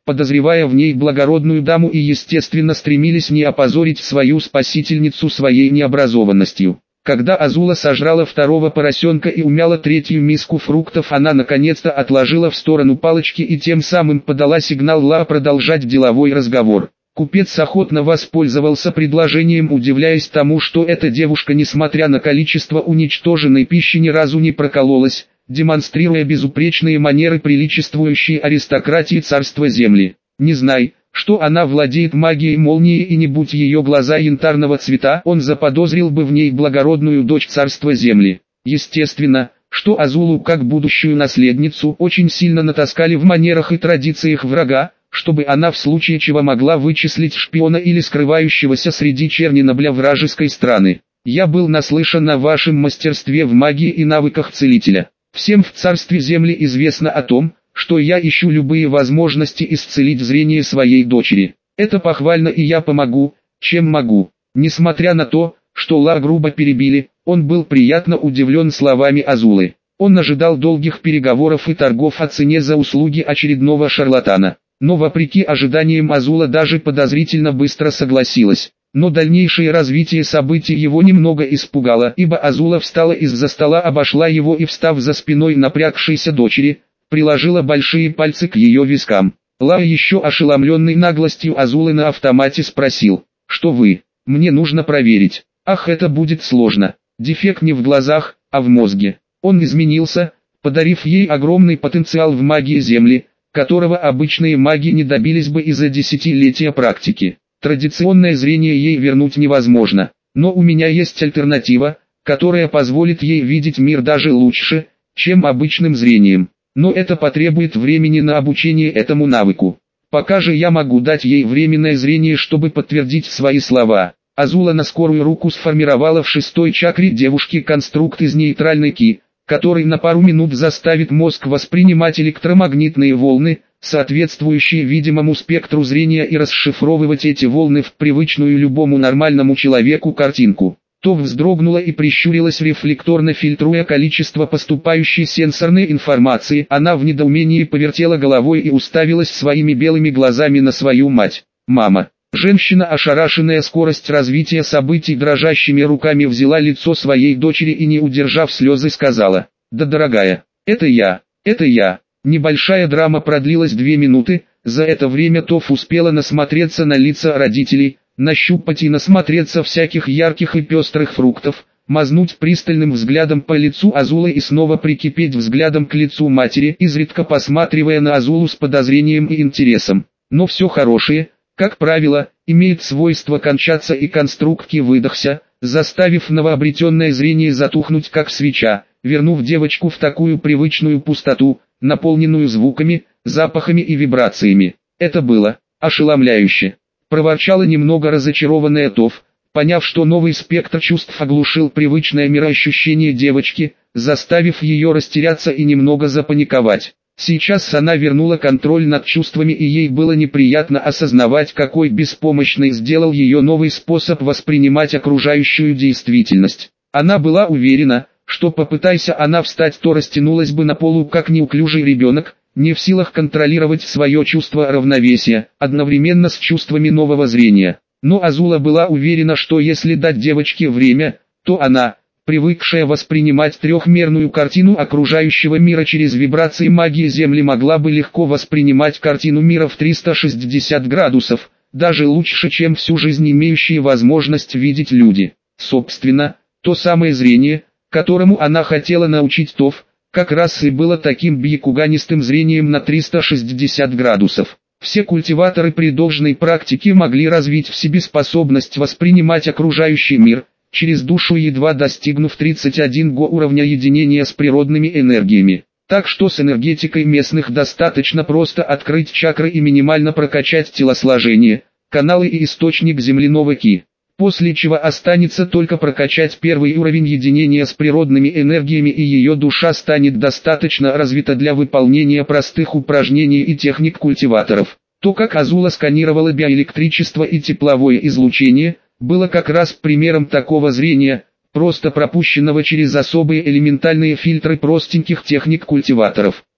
подозревая в ней благородную даму и естественно стремились не опозорить свою спасительницу своей необразованностью. Когда Азула сожрала второго поросенка и умяла третью миску фруктов, она наконец-то отложила в сторону палочки и тем самым подала сигнал Ла продолжать деловой разговор. Купец охотно воспользовался предложением, удивляясь тому, что эта девушка, несмотря на количество уничтоженной пищи, ни разу не прокололась, демонстрируя безупречные манеры, приличествующие аристократии царства земли. Не знай, что она владеет магией молнии, и не будь ее глаза янтарного цвета, он заподозрил бы в ней благородную дочь царства земли. Естественно, что Азулу как будущую наследницу очень сильно натаскали в манерах и традициях врага, чтобы она в случае чего могла вычислить шпиона или скрывающегося среди черни нобля вражеской страны. Я был наслышан о вашем мастерстве в магии и навыках целителя. Всем в царстве земли известно о том, что я ищу любые возможности исцелить зрение своей дочери. Это похвально, и я помогу, чем могу. Несмотря на то, что Ла грубо перебили, он был приятно удивлен словами Азулы. Он ожидал долгих переговоров и торгов о цене за услуги очередного шарлатана. Но вопреки ожиданиям Азула даже подозрительно быстро согласилась. Но дальнейшее развитие событий его немного испугало, ибо Азула встала из-за стола, обошла его и, встав за спиной напрягшейся дочери, приложила большие пальцы к ее вискам. Ла, еще ошеломленный наглостью Азулы, на автомате спросил: «Что вы? Мне нужно проверить». «Ах, это будет сложно. Дефект не в глазах, а в мозге». Он изменился, подарив ей огромный потенциал в магии Земли, которого обычные маги не добились бы из-за десятилетия практики. Традиционное зрение ей вернуть невозможно, но у меня есть альтернатива, которая позволит ей видеть мир даже лучше, чем обычным зрением. Но это потребует времени на обучение этому навыку. Пока же я могу дать ей временное зрение, чтобы подтвердить свои слова. Азула на скорую руку сформировала в шестой чакре девушки конструкт из нейтральной ки, который на пару минут заставит мозг воспринимать электромагнитные волны, соответствующие видимому спектру зрения, и расшифровывать эти волны в привычную любому нормальному человеку картинку. То вздрогнула и прищурилась, рефлекторно фильтруя количество поступающей сенсорной информации. Она в недоумении повертела головой и уставилась своими белыми глазами на свою мать. «Мама». Женщина, ошарашенная скорость развития событий, дрожащими руками взяла лицо своей дочери и, не удержав слезы, сказала: «Да, дорогая, это я, это я». Небольшая драма продлилась две минуты. За это время Тоф успела насмотреться на лица родителей, нащупать и насмотреться всяких ярких и пестрых фруктов, мазнуть пристальным взглядом по лицу Азулы и снова прикипеть взглядом к лицу матери, изредка посматривая на Азулу с подозрением и интересом. Но все хорошее, как правило, имеет свойство кончаться, и конструкт выдохся, заставив новообретенное зрение затухнуть как свеча, вернув девочку в такую привычную пустоту, наполненную звуками, запахами и вибрациями. Это было ошеломляюще. Проворчала немного разочарованная Тоф, поняв, что новый спектр чувств оглушил привычное мироощущение девочки, заставив ее растеряться и немного запаниковать. Сейчас она вернула контроль над чувствами, и ей было неприятно осознавать, какой беспомощной сделал ее новый способ воспринимать окружающую действительность. Она была уверена, что попытайся она встать, то растянулась бы на полу как неуклюжий ребенок, не в силах контролировать свое чувство равновесия, одновременно с чувствами нового зрения. Но Азула была уверена, что если дать девочке время, то она, привыкшая воспринимать трехмерную картину окружающего мира через вибрации магии Земли, могла бы легко воспринимать картину мира в триста шестьдесят градусов, даже лучше, чем всю жизнь имеющие возможность видеть люди. Собственно, то самое зрение, которому она хотела научить Тоф, как раз и было таким бьякуганистым зрением на триста шестьдесят градусов. Все культиваторы при должной практике могли развить в себе способность воспринимать окружающий мир через душу, едва достигнув тридцать один го уровня единения с природными энергиями. Так что с энергетикой местных достаточно просто открыть чакры и минимально прокачать телосложение, каналы и источник земляного ки. После чего останется только прокачать первый уровень единения с природными энергиями, и ее душа станет достаточно развита для выполнения простых упражнений и техник культиваторов. То, как Азула сканировала биоэлектричество и тепловое излучение, было как раз примером такого зрения, просто пропущенного через особые элементальные фильтры простеньких техник культиваторов.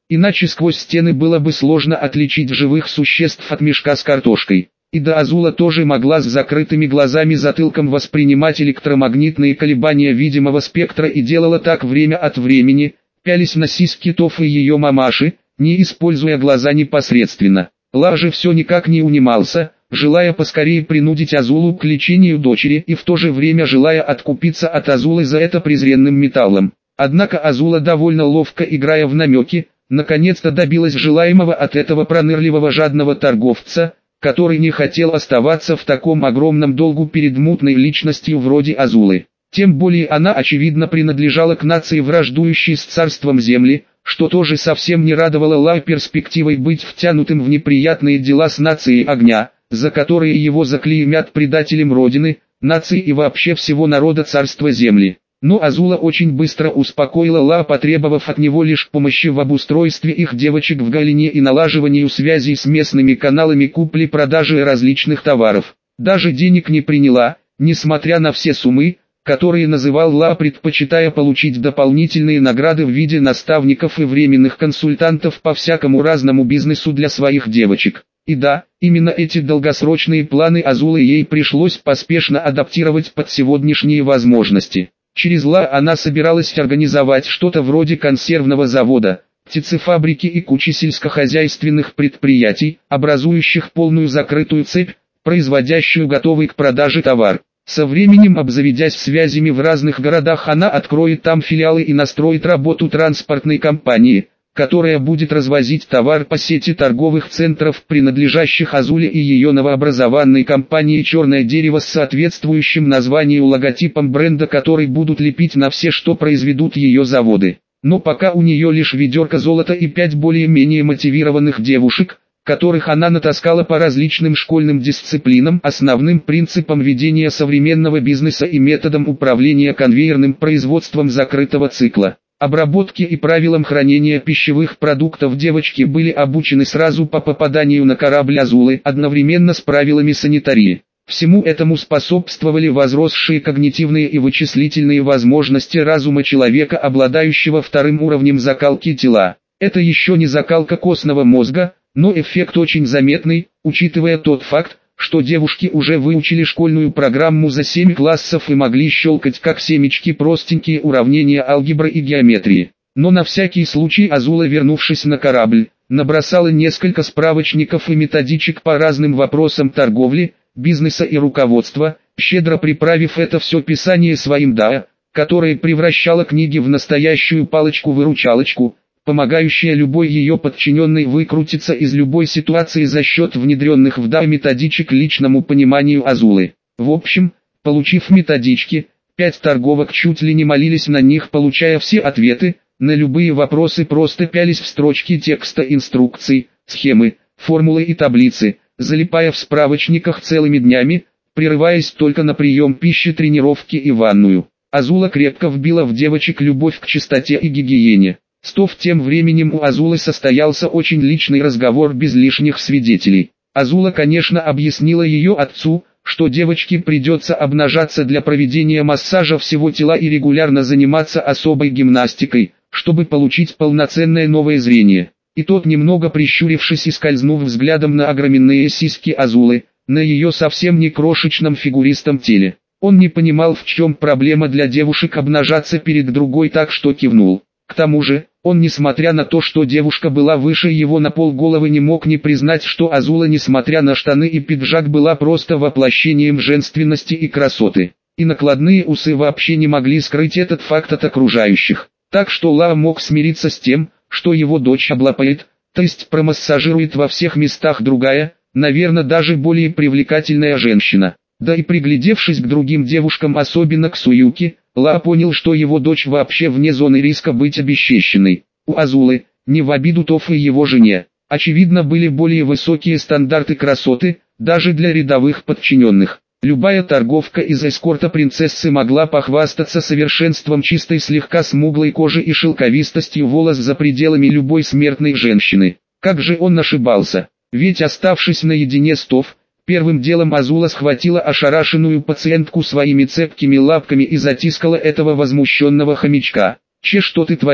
Иначе сквозь стены было бы сложно отличить живых существ от мешка с картошкой. И да, Азула тоже могла с закрытыми глазами затылком воспринимать электромагнитные колебания видимого спектра и делала так время от времени, пялись на сиськи Тофы и ее мамаши, не используя глаза непосредственно. Ла же все никак не унимался, желая поскорее принудить Азулу к лечению дочери и в то же время желая откупиться от Азулы за это презренным металлом. Однако Азула, довольно ловко играя в намеки, наконец-то добилась желаемого от этого пронырливого жадного торговца, который не хотел оставаться в таком огромном долгу перед мутной личностью вроде Азулы. Тем более она очевидно принадлежала к нации, враждующей с царством земли, что тоже совсем не радовало Ла перспективой быть втянутым в неприятные дела с нацией огня, за которые его заклеймят предателем родины, нации и вообще всего народа царства земли. Но Азула очень быстро успокоила Ла, потребовав от него лишь помощи в обустройстве их девочек в Галине и налаживанию связей с местными каналами купли-продажи различных товаров. Даже денег не приняла, несмотря на все суммы, которые называл Ла, предпочитая получить дополнительные награды в виде наставников и временных консультантов по всякому разному бизнесу для своих девочек. И да, именно эти долгосрочные планы Азулы ей пришлось поспешно адаптировать под сегодняшние возможности. Через Ла она собиралась организовать что-то вроде консервного завода, птицефабрики и кучи сельскохозяйственных предприятий, образующих полную закрытую цепь, производящую готовый к продаже товар. Со временем, обзаведясь связями в разных городах, она откроет там филиалы и настроит работу транспортной компании, которая будет развозить товар по сети торговых центров, принадлежащих Азуле и ее новообразованной компании «Черное дерево» с соответствующим названием, логотипом бренда, который будут лепить на все, что произведут ее заводы. Но пока у нее лишь ведерко золота и пять более-менее мотивированных девушек, которых она натаскала по различным школьным дисциплинам, основным принципам ведения современного бизнеса и методам управления конвейерным производством закрытого цикла. Обработке и правилам хранения пищевых продуктов девочки были обучены сразу по попаданию на корабль Азулы, одновременно с правилами санитарии. Всему этому способствовали возросшие когнитивные и вычислительные возможности разума человека, обладающего вторым уровнем закалки тела. Это еще не закалка костного мозга, но эффект очень заметный, учитывая тот факт, что девушки уже выучили школьную программу за семь классов и могли щелкать как семечки простенькие уравнения алгебры и геометрии. Но на всякий случай Азула, вернувшись на корабль, набросала несколько справочников и методичек по разным вопросам торговли, бизнеса и руководства, щедро приправив это все писание своим ДАА, которое превращало книги в настоящую палочку-выручалочку, помогающая любой ее подчиненной выкрутиться из любой ситуации за счет внедренных в ДАА методичек личному пониманию Азулы. В общем, получив методички, пять торговок чуть ли не молились на них, получая все ответы, на любые вопросы просто пялись в строчки текста инструкций, схемы, формулы и таблицы, залипая в справочниках целыми днями, прерываясь только на прием пищи, тренировки и ванную. Азула крепко вбила в девочек любовь к чистоте и гигиене. Стов тем временем у Азулы состоялся очень личный разговор без лишних свидетелей. Азула, конечно, объяснила ее отцу, что девочке придется обнажаться для проведения массажа всего тела и регулярно заниматься особой гимнастикой, чтобы получить полноценное новое зрение. И тот, немного прищурившись и скользнув взглядом на огроменные сиськи Азулы, на ее совсем не крошечном фигуристом теле, он не понимал, в чем проблема для девушек обнажаться перед другой, так что кивнул. К тому же, он, несмотря на то, что девушка была выше его на полголовы, не мог не признать, что Азула, несмотря на штаны и пиджак, была просто воплощением женственности и красоты. И накладные усы вообще не могли скрыть этот факт от окружающих. Так что Ла мог смириться с тем, что его дочь облапает, то есть промассажирует во всех местах другая, наверное, даже более привлекательная женщина. Да и приглядевшись к другим девушкам, особенно к Суюки, Ла понял, что его дочь вообще вне зоны риска быть обесчещенной. У Азулы, не в обиду Тофы и его жене, очевидно были более высокие стандарты красоты, даже для рядовых подчиненных. Любая торговка из эскорта принцессы могла похвастаться совершенством чистой слегка смуглой кожи и шелковистостью волос за пределами любой смертной женщины. Как же он ошибался, ведь, оставшись наедине с Тоф, первым делом Азула схватила ошарашенную пациентку своими цепкими лапками и затискала этого возмущенного хомячка. «Че, что ты творишь?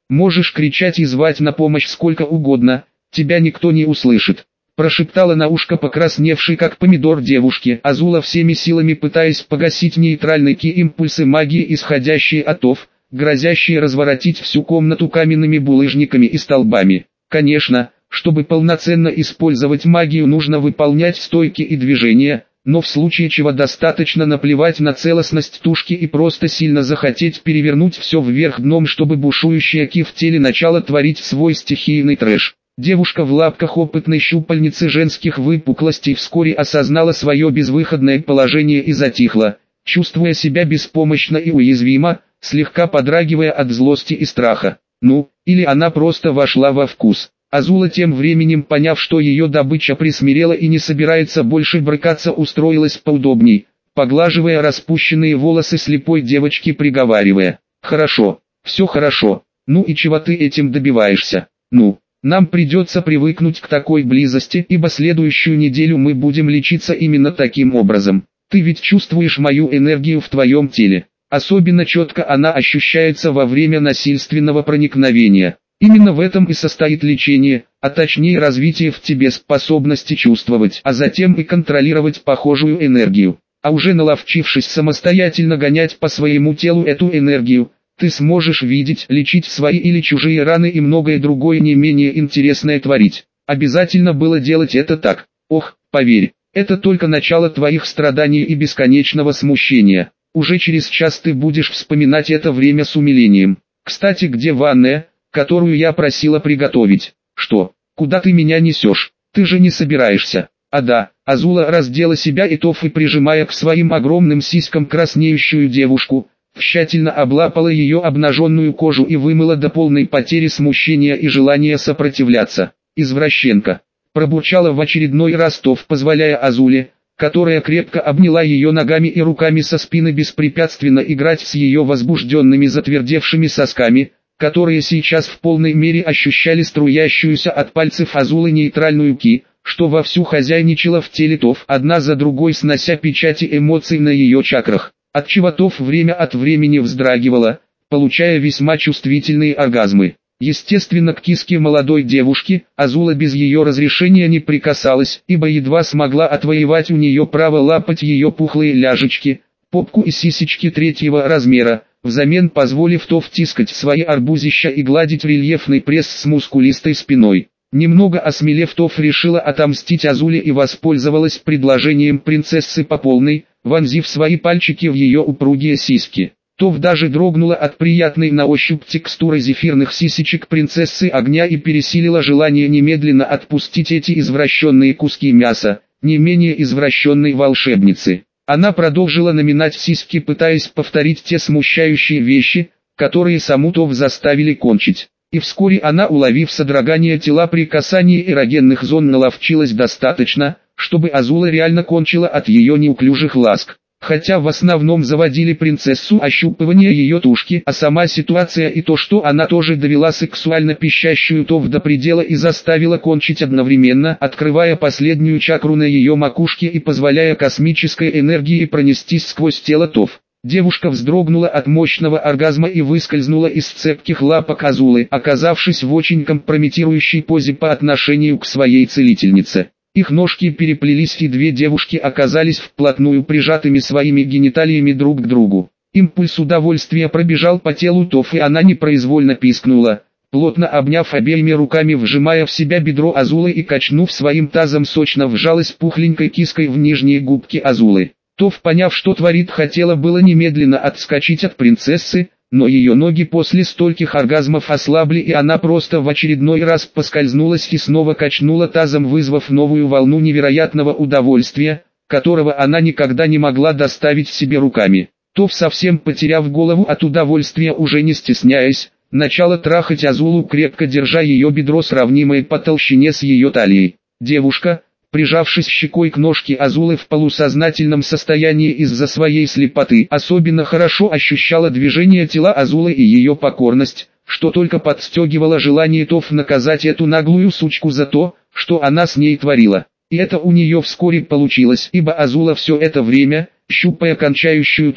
Можешь кричать и звать на помощь сколько угодно, тебя никто не услышит. Прошептала на ушко покрасневший как помидор девушке Азула, всеми силами пытаясь погасить нейтральные ки-импульсы магии, исходящие от Тов, грозящие разворотить всю комнату каменными булыжниками и столбами. Конечно, чтобы полноценно использовать магию, нужно выполнять стойки и движения, но в случае чего достаточно наплевать на целостность тушки и просто сильно захотеть перевернуть все вверх дном, чтобы бушующая ки в теле начала творить свой стихийный трэш. Девушка в лапках опытной щупальницы женских выпуклостей вскоре осознала свое безвыходное положение и затихла, чувствуя себя беспомощно и уязвимо, слегка подрагивая от злости и страха. Ну, или она просто вошла во вкус. Азула тем временем, поняв, что ее добыча присмирела и не собирается больше брыкаться, устроилась поудобней, поглаживая распущенные волосы слепой девочки, приговаривая: «Хорошо, все хорошо, ну и чего ты этим добиваешься? Ну, нам придется привыкнуть к такой близости, ибо следующую неделю мы будем лечиться именно таким образом. Ты ведь чувствуешь мою энергию в твоем теле. Особенно четко она ощущается во время насильственного проникновения. Именно в этом и состоит лечение, а точнее развитие в тебе способности чувствовать, а затем и контролировать похожую энергию. А уже наловчившись самостоятельно гонять по своему телу эту энергию, ты сможешь видеть, лечить свои или чужие раны и многое другое не менее интересное творить. Обязательно было делать это так. Ох, поверь, это только начало твоих страданий и бесконечного смущения. Уже через час ты будешь вспоминать это время с умилением. Кстати, где ванная, которую я просила приготовить? Что? Куда ты меня несешь? Ты же не собираешься. А да, Азула раздела себя и Тоф и, прижимая к своим огромным сиськам краснеющую девушку, тщательно облапала ее обнаженную кожу и вымыла до полной потери смущения и желания сопротивляться. «Извращенка!» пробурчала в очередной раз Тоф, позволяя Азуле, которая крепко обняла ее ногами и руками со спины, беспрепятственно играть с ее возбужденными затвердевшими сосками, которые сейчас в полной мере ощущали струящуюся от пальцев Азулы нейтральную ки, что вовсю хозяйничала в теле Тоф, одна за другой снося печати эмоций на ее чакрах, отчего Тоф время от времени вздрагивала, получая весьма чувствительные оргазмы. Естественно, к киске молодой девушки Азула без ее разрешения не прикасалась, ибо едва смогла отвоевать у нее право лапать ее пухлые ляжечки, попку и сисечки третьего размера, взамен позволив Тоф тискать свои арбузища и гладить рельефный пресс с мускулистой спиной. Немного осмелев, Тоф решила отомстить Азуле и воспользовалась предложением принцессы по полной, вонзив свои пальчики в ее упругие сиськи. Тоф даже дрогнула от приятной на ощупь текстуры зефирных сисечек принцессы огня и пересилила желание немедленно отпустить эти извращенные куски мяса, не менее извращенной волшебницы. Она продолжила наминать сиськи, пытаясь повторить те смущающие вещи, которые саму Тоф заставили кончить. И вскоре она, уловив содрогание тела при касании эрогенных зон, наловчилась достаточно, чтобы Азула реально кончила от ее неуклюжих ласк. Хотя в основном заводили принцессу ощупывание ее тушки, а сама ситуация и то, что она тоже довела сексуально пищащую Тоф до предела и заставила кончить одновременно, открывая последнюю чакру на ее макушке и позволяя космической энергии пронестись сквозь тело Тоф. Девушка вздрогнула от мощного оргазма и выскользнула из цепких лапок Азулы, оказавшись в очень компрометирующей позе по отношению к своей целительнице. Их ножки переплелись, и две девушки оказались вплотную прижатыми своими гениталиями друг к другу. Импульс удовольствия пробежал по телу Тоф, и она непроизвольно пискнула, плотно обняв обеими руками, вжимая в себя бедро Азулы и, качнув своим тазом, сочно вжалась пухленькой киской в нижние губки Азулы. Тоф, поняв, что творит, хотела было немедленно отскочить от принцессы, но ее ноги после стольких оргазмов ослабли, и она просто в очередной раз поскользнулась и снова качнула тазом, вызвав новую волну невероятного удовольствия, которого она никогда не могла доставить себе руками. Тоф, совсем потеряв голову от удовольствия, уже не стесняясь, начала трахать Азулу, крепко держа ее бедро, сравнимое по толщине с ее талией. Девушка, прижавшись щекой к ножке Азулы в полусознательном состоянии из-за своей слепоты, особенно хорошо ощущала движение тела Азулы и ее покорность, что только подстегивало желание Тоф наказать эту наглую сучку за то, что она с ней творила. И это у нее вскоре получилось, ибо Азула все это время, щупая кончающую Тоф,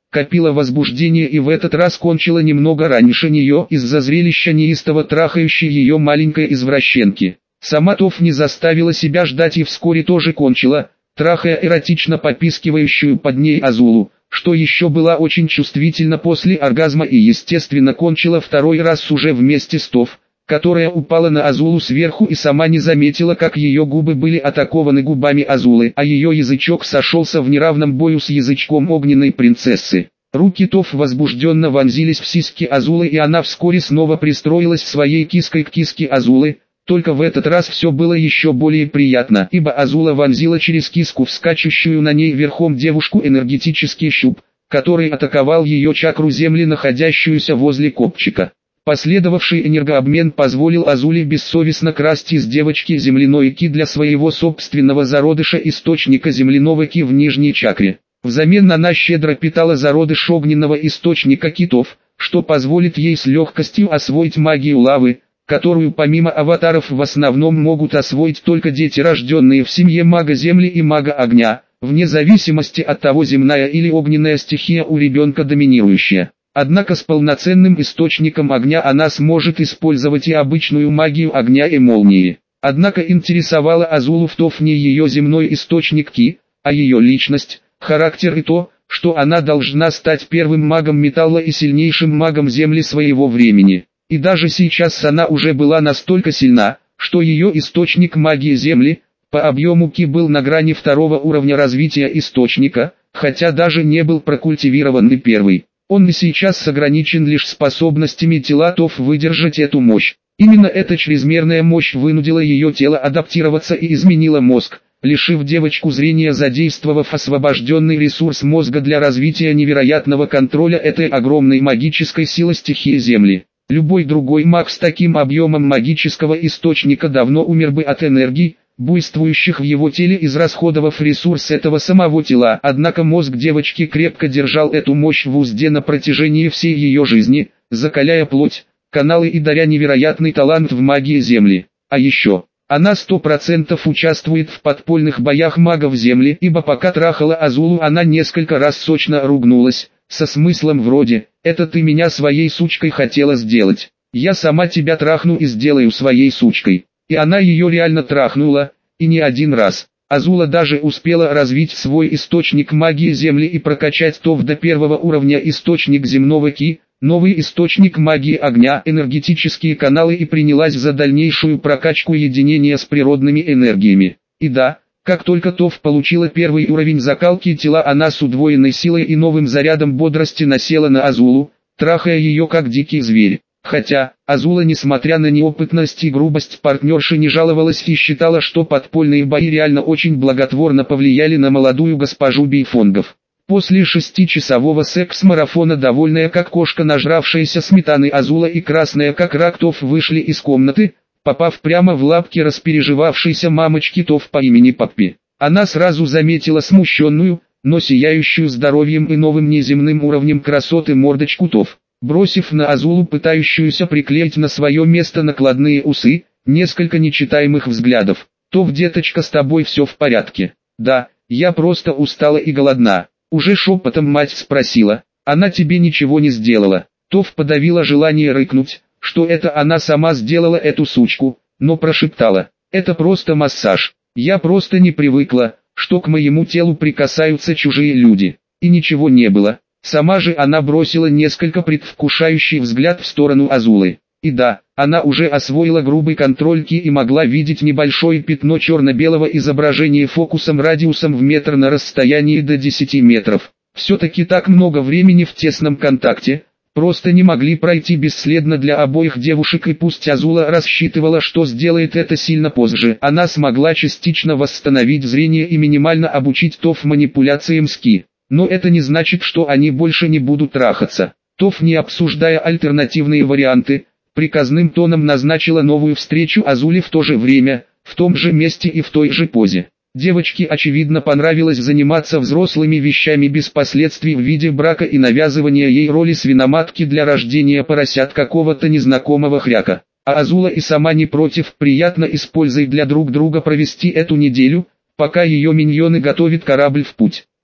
копила возбуждение и в этот раз кончила немного раньше нее из-за зрелища неистово трахающей ее маленькой извращенки. Сама Тоф не заставила себя ждать и вскоре тоже кончила, трахая эротично попискивающую под ней Азулу, что еще была очень чувствительна после оргазма и естественно кончила второй раз уже вместе с Тоф, которая упала на Азулу сверху и сама не заметила, как ее губы были атакованы губами Азулы, а ее язычок сошелся в неравном бою с язычком огненной принцессы. Руки Тоф возбужденно вонзились в сиськи Азулы и она вскоре снова пристроилась своей киской к киске Азулы, только в этот раз все было еще более приятно, ибо Азула вонзила через киску в скачущую на ней верхом девушку энергетический щуп, который атаковал ее чакру земли, находящуюся возле копчика. Последовавший энергообмен позволил Азуле бессовестно красть из девочки земляной ки для своего собственного зародыша источника земляного ки в нижней чакре. Взамен она щедро питала зародыш огненного источника китов, что позволит ей с легкостью освоить магию лавы, которую помимо аватаров в основном могут освоить только дети, рожденные в семье мага земли и мага огня, вне зависимости от того, земная или огненная стихия у ребенка доминирующая. Однако с полноценным источником огня она сможет использовать и обычную магию огня и молнии. Однако интересовала Азулу в Тоф не ее земной источник ки, а ее личность, характер и то, что она должна стать первым магом металла и сильнейшим магом земли своего времени. И даже сейчас она уже была настолько сильна, что ее источник магии земли, по объему ки был на грани второго уровня развития источника, хотя даже не был прокультивирован и первый. Он и сейчас ограничен лишь способностями тела Тоф выдержать эту мощь. Именно эта чрезмерная мощь вынудила ее тело адаптироваться и изменила мозг, лишив девочку зрения, задействовав освобожденный ресурс мозга для развития невероятного контроля этой огромной магической силы стихии Земли. Любой другой маг с таким объемом магического источника давно умер бы от энергии, буйствующих в его теле, израсходовав ресурс этого самого тела. Однако мозг девочки крепко держал эту мощь в узде на протяжении всей ее жизни, закаляя плоть, каналы и даря невероятный талант в магии Земли. А еще, она сто процентов участвует в подпольных боях магов Земли, ибо пока трахала Азулу, она несколько раз сочно ругнулась, со смыслом вроде: «Это ты меня своей сучкой хотела сделать. Я сама тебя трахну и сделаю своей сучкой». И она ее реально трахнула, и не один раз. Азула даже успела развить свой источник магии Земли и прокачать Тоф до первого уровня источник земного ки, новый источник магии огня, энергетические каналы, и принялась за дальнейшую прокачку единения с природными энергиями. И да, как только Тоф получила первый уровень закалки тела, она с удвоенной силой и новым зарядом бодрости насела на Азулу, трахая ее как дикий зверь. Хотя, Азула, несмотря на неопытность и грубость партнерши, не жаловалась и считала, что подпольные бои реально очень благотворно повлияли на молодую госпожу Бейфонгов. После шестичасового секс-марафона, довольная как кошка, нажравшаяся сметаны, Азула и красная как рак Тоф вышли из комнаты, попав прямо в лапки распереживавшейся мамочки Тоф по имени Паппи. Она сразу заметила смущенную, но сияющую здоровьем и новым неземным уровнем красоты мордочку Тоф. Бросив на Азулу, пытающуюся приклеить на свое место накладные усы, несколько нечитаемых взглядов: «Тоф, деточка, с тобой все в порядке?» «Да, я просто устала и голодна», — уже шепотом мать спросила. «Она тебе ничего не сделала?» Тоф подавила желание рыкнуть, что это она сама сделала эту сучку, но прошептала: «Это просто массаж. Я просто не привыкла, что к моему телу прикасаются чужие люди». И ничего не было. Сама же она бросила несколько предвкушающий взгляд в сторону Азулы. И да, она уже освоила грубый контроль ки и могла видеть небольшое пятно черно-белого изображения фокусом радиусом в метр на расстоянии до десяти метров. Все-таки так много времени в тесном контакте просто не могли пройти бесследно для обоих девушек, и пусть Азула рассчитывала, что сделает это сильно позже, она смогла частично восстановить зрение и минимально обучить Тоф манипуляциям с ки. Но это не значит, что они больше не будут трахаться. Тоф, не обсуждая альтернативные варианты, приказным тоном назначила новую встречу Азуле в то же время, в том же месте и в той же позе. Девочке очевидно понравилось заниматься взрослыми вещами без последствий в виде брака и навязывания ей роли свиноматки для рождения поросят какого-то незнакомого хряка. А Азула и сама не против, приятно используя для друг друга провести эту неделю, пока ее миньоны готовят корабль в путь.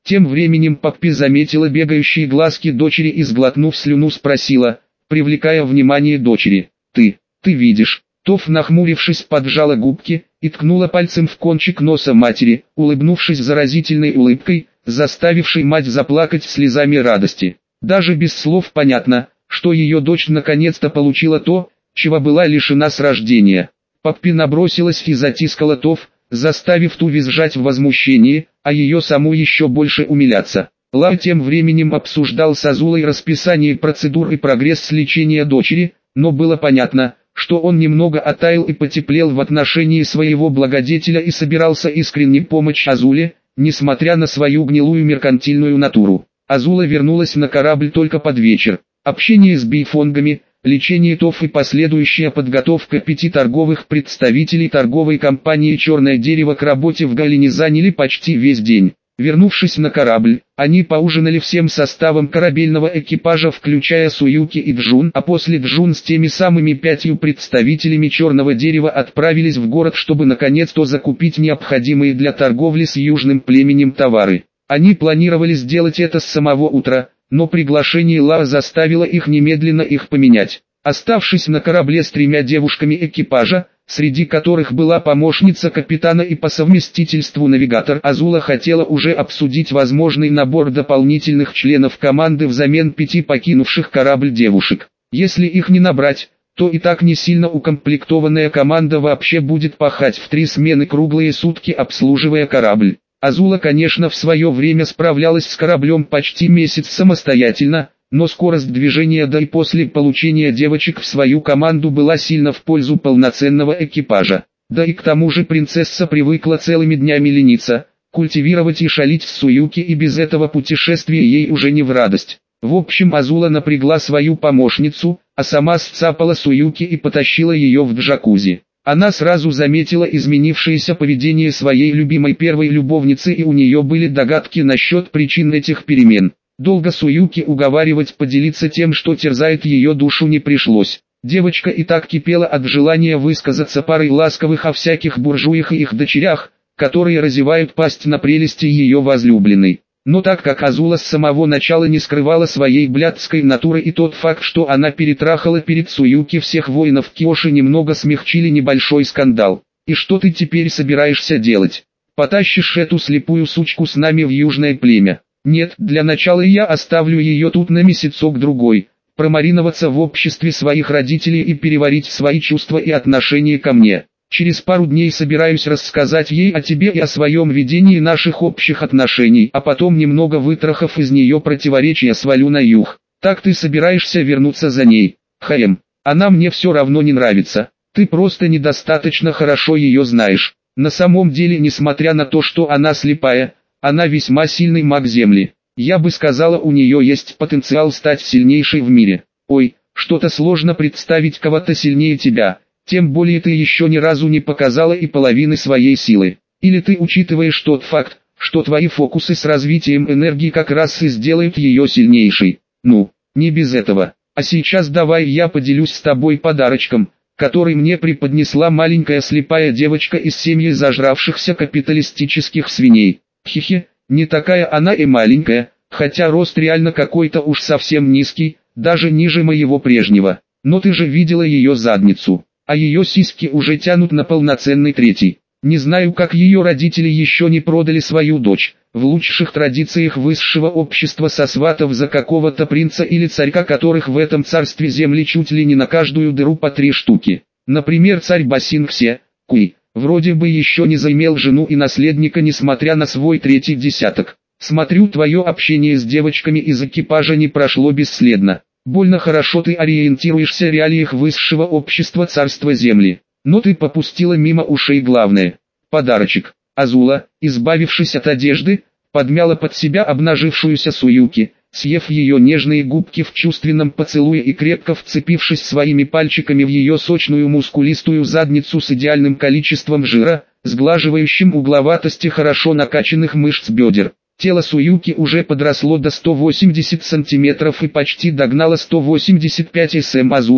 Тем временем Паппи заметила бегающие глазки дочери и, сглотнув слюну, спросила, привлекая внимание дочери: «Ты, ты видишь?» Тоф, нахмурившись, поджала губки и ткнула пальцем в кончик носа матери, улыбнувшись заразительной улыбкой, заставившей мать заплакать слезами радости. Даже без слов понятно, что ее дочь наконец-то получила то, чего была лишена с рождения. Паппи набросилась и затискала Тоф, заставив ту визжать в возмущении, а ее саму еще больше умиляться. Ла тем временем обсуждал с Азулой расписание процедур и прогресс лечения дочери, но было понятно, что он немного оттаял и потеплел в отношении своего благодетеля и собирался искренне помочь Азуле, несмотря на свою гнилую меркантильную натуру. Азула вернулась на корабль только под вечер. Общение с бифонгами, лечение Тоф и последующая подготовка пяти торговых представителей торговой компании «Черное дерево» к работе в Галине заняли почти весь день. Вернувшись на корабль, они поужинали всем составом корабельного экипажа, включая Суюки и Джун, а после Джун с теми самыми пятью представителями «Черного дерева» отправились в город, чтобы наконец-то закупить необходимые для торговли с южным племенем товары. Они планировали сделать это с самого утра, но приглашение Ла заставило их немедленно их поменять. Оставшись на корабле с тремя девушками экипажа, среди которых была помощница капитана и по совместительству навигатор, Азула хотела уже обсудить возможный набор дополнительных членов команды взамен пяти покинувших корабль девушек. Если их не набрать, то и так не сильно укомплектованная команда вообще будет пахать в три смены круглые сутки, обслуживая корабль. Азула, конечно, в свое время справлялась с кораблем почти месяц самостоятельно, но скорость движения до и после получения девочек в свою команду была сильно в пользу полноценного экипажа. Да и к тому же принцесса привыкла целыми днями лениться, культивировать и шалить с Суюки, и без этого путешествие ей уже не в радость. В общем, Азула напрягла свою помощницу, а сама сцапала Суюки и потащила ее в джакузи. Она сразу заметила изменившееся поведение своей любимой первой любовницы, и у нее были догадки насчет причин этих перемен. Долго Суюки уговаривать поделиться тем, что терзает ее душу, не пришлось. Девочка и так кипела от желания высказаться парой ласковых о всяких буржуях и их дочерях, которые разевают пасть на прелести ее возлюбленной. Но так как Азула с самого начала не скрывала своей блядской натуры, и тот факт, что она перетрахала перед Суюки всех воинов Киоши, немного смягчили небольшой скандал. «И что ты теперь собираешься делать? Потащишь эту слепую сучку с нами в южное племя?» «Нет, для начала я оставлю ее тут на месяцок-другой, промариноваться в обществе своих родителей и переварить свои чувства и отношения ко мне. Через пару дней собираюсь рассказать ей о тебе и о своем видении наших общих отношений, а потом, немного вытрахав из нее противоречия, свалю на юг. Так ты собираешься вернуться за ней?» «Хэм, она мне все равно не нравится, ты просто недостаточно хорошо ее знаешь. На самом деле, несмотря на то, что она слепая, она весьма сильный маг Земли. Я бы сказала, у нее есть потенциал стать сильнейшей в мире. Ой, что-то сложно представить кого-то сильнее тебя, тем более ты еще ни разу не показала и половины своей силы. Или ты учитываешь тот факт, что твои фокусы с развитием энергии как раз и сделают ее сильнейшей? Ну, не без этого. А сейчас давай я поделюсь с тобой подарочком, который мне преподнесла маленькая слепая девочка из семьи зажравшихся капиталистических свиней. Хихи, не такая она и маленькая, хотя рост реально какой-то уж совсем низкий, даже ниже моего прежнего. Но ты же видела ее задницу, а ее сиськи уже тянут на полноценный третий. Не знаю, как ее родители еще не продали свою дочь, в лучших традициях высшего общества, сосватав за какого-то принца или царька, которых в этом царстве земли чуть ли не на каждую дыру по три штуки. Например, царь Басингсе, Куй, вроде бы еще не заимел жену и наследника, несмотря на свой третий десяток. Смотрю, твое общение с девочками из экипажа не прошло бесследно. Больно хорошо ты ориентируешься в реалиях высшего общества царства земли. Но ты попустила мимо ушей главное. Подарочек. Азула, избавившись от одежды, подмяла под себя обнажившуюся Суюки, съев ее нежные губки в чувственном поцелуе и крепко вцепившись своими пальчиками в ее сочную мускулистую задницу с идеальным количеством жира, сглаживающим угловатости хорошо накачанных мышц бедер. Тело Суюки уже подросло до ста восьмидесяти сантиметров и почти догнало сто восемьдесят пять сантиметров Азулы,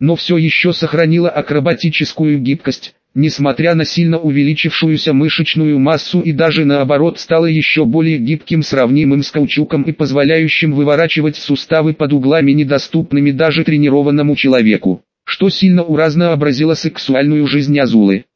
но все еще сохранила акробатическую гибкость, несмотря на сильно увеличившуюся мышечную массу, и даже наоборот стала еще более гибким, сравнимым с каучуком и позволяющим выворачивать суставы под углами, недоступными даже тренированному человеку, что сильно уразнообразило сексуальную жизнь Азулы.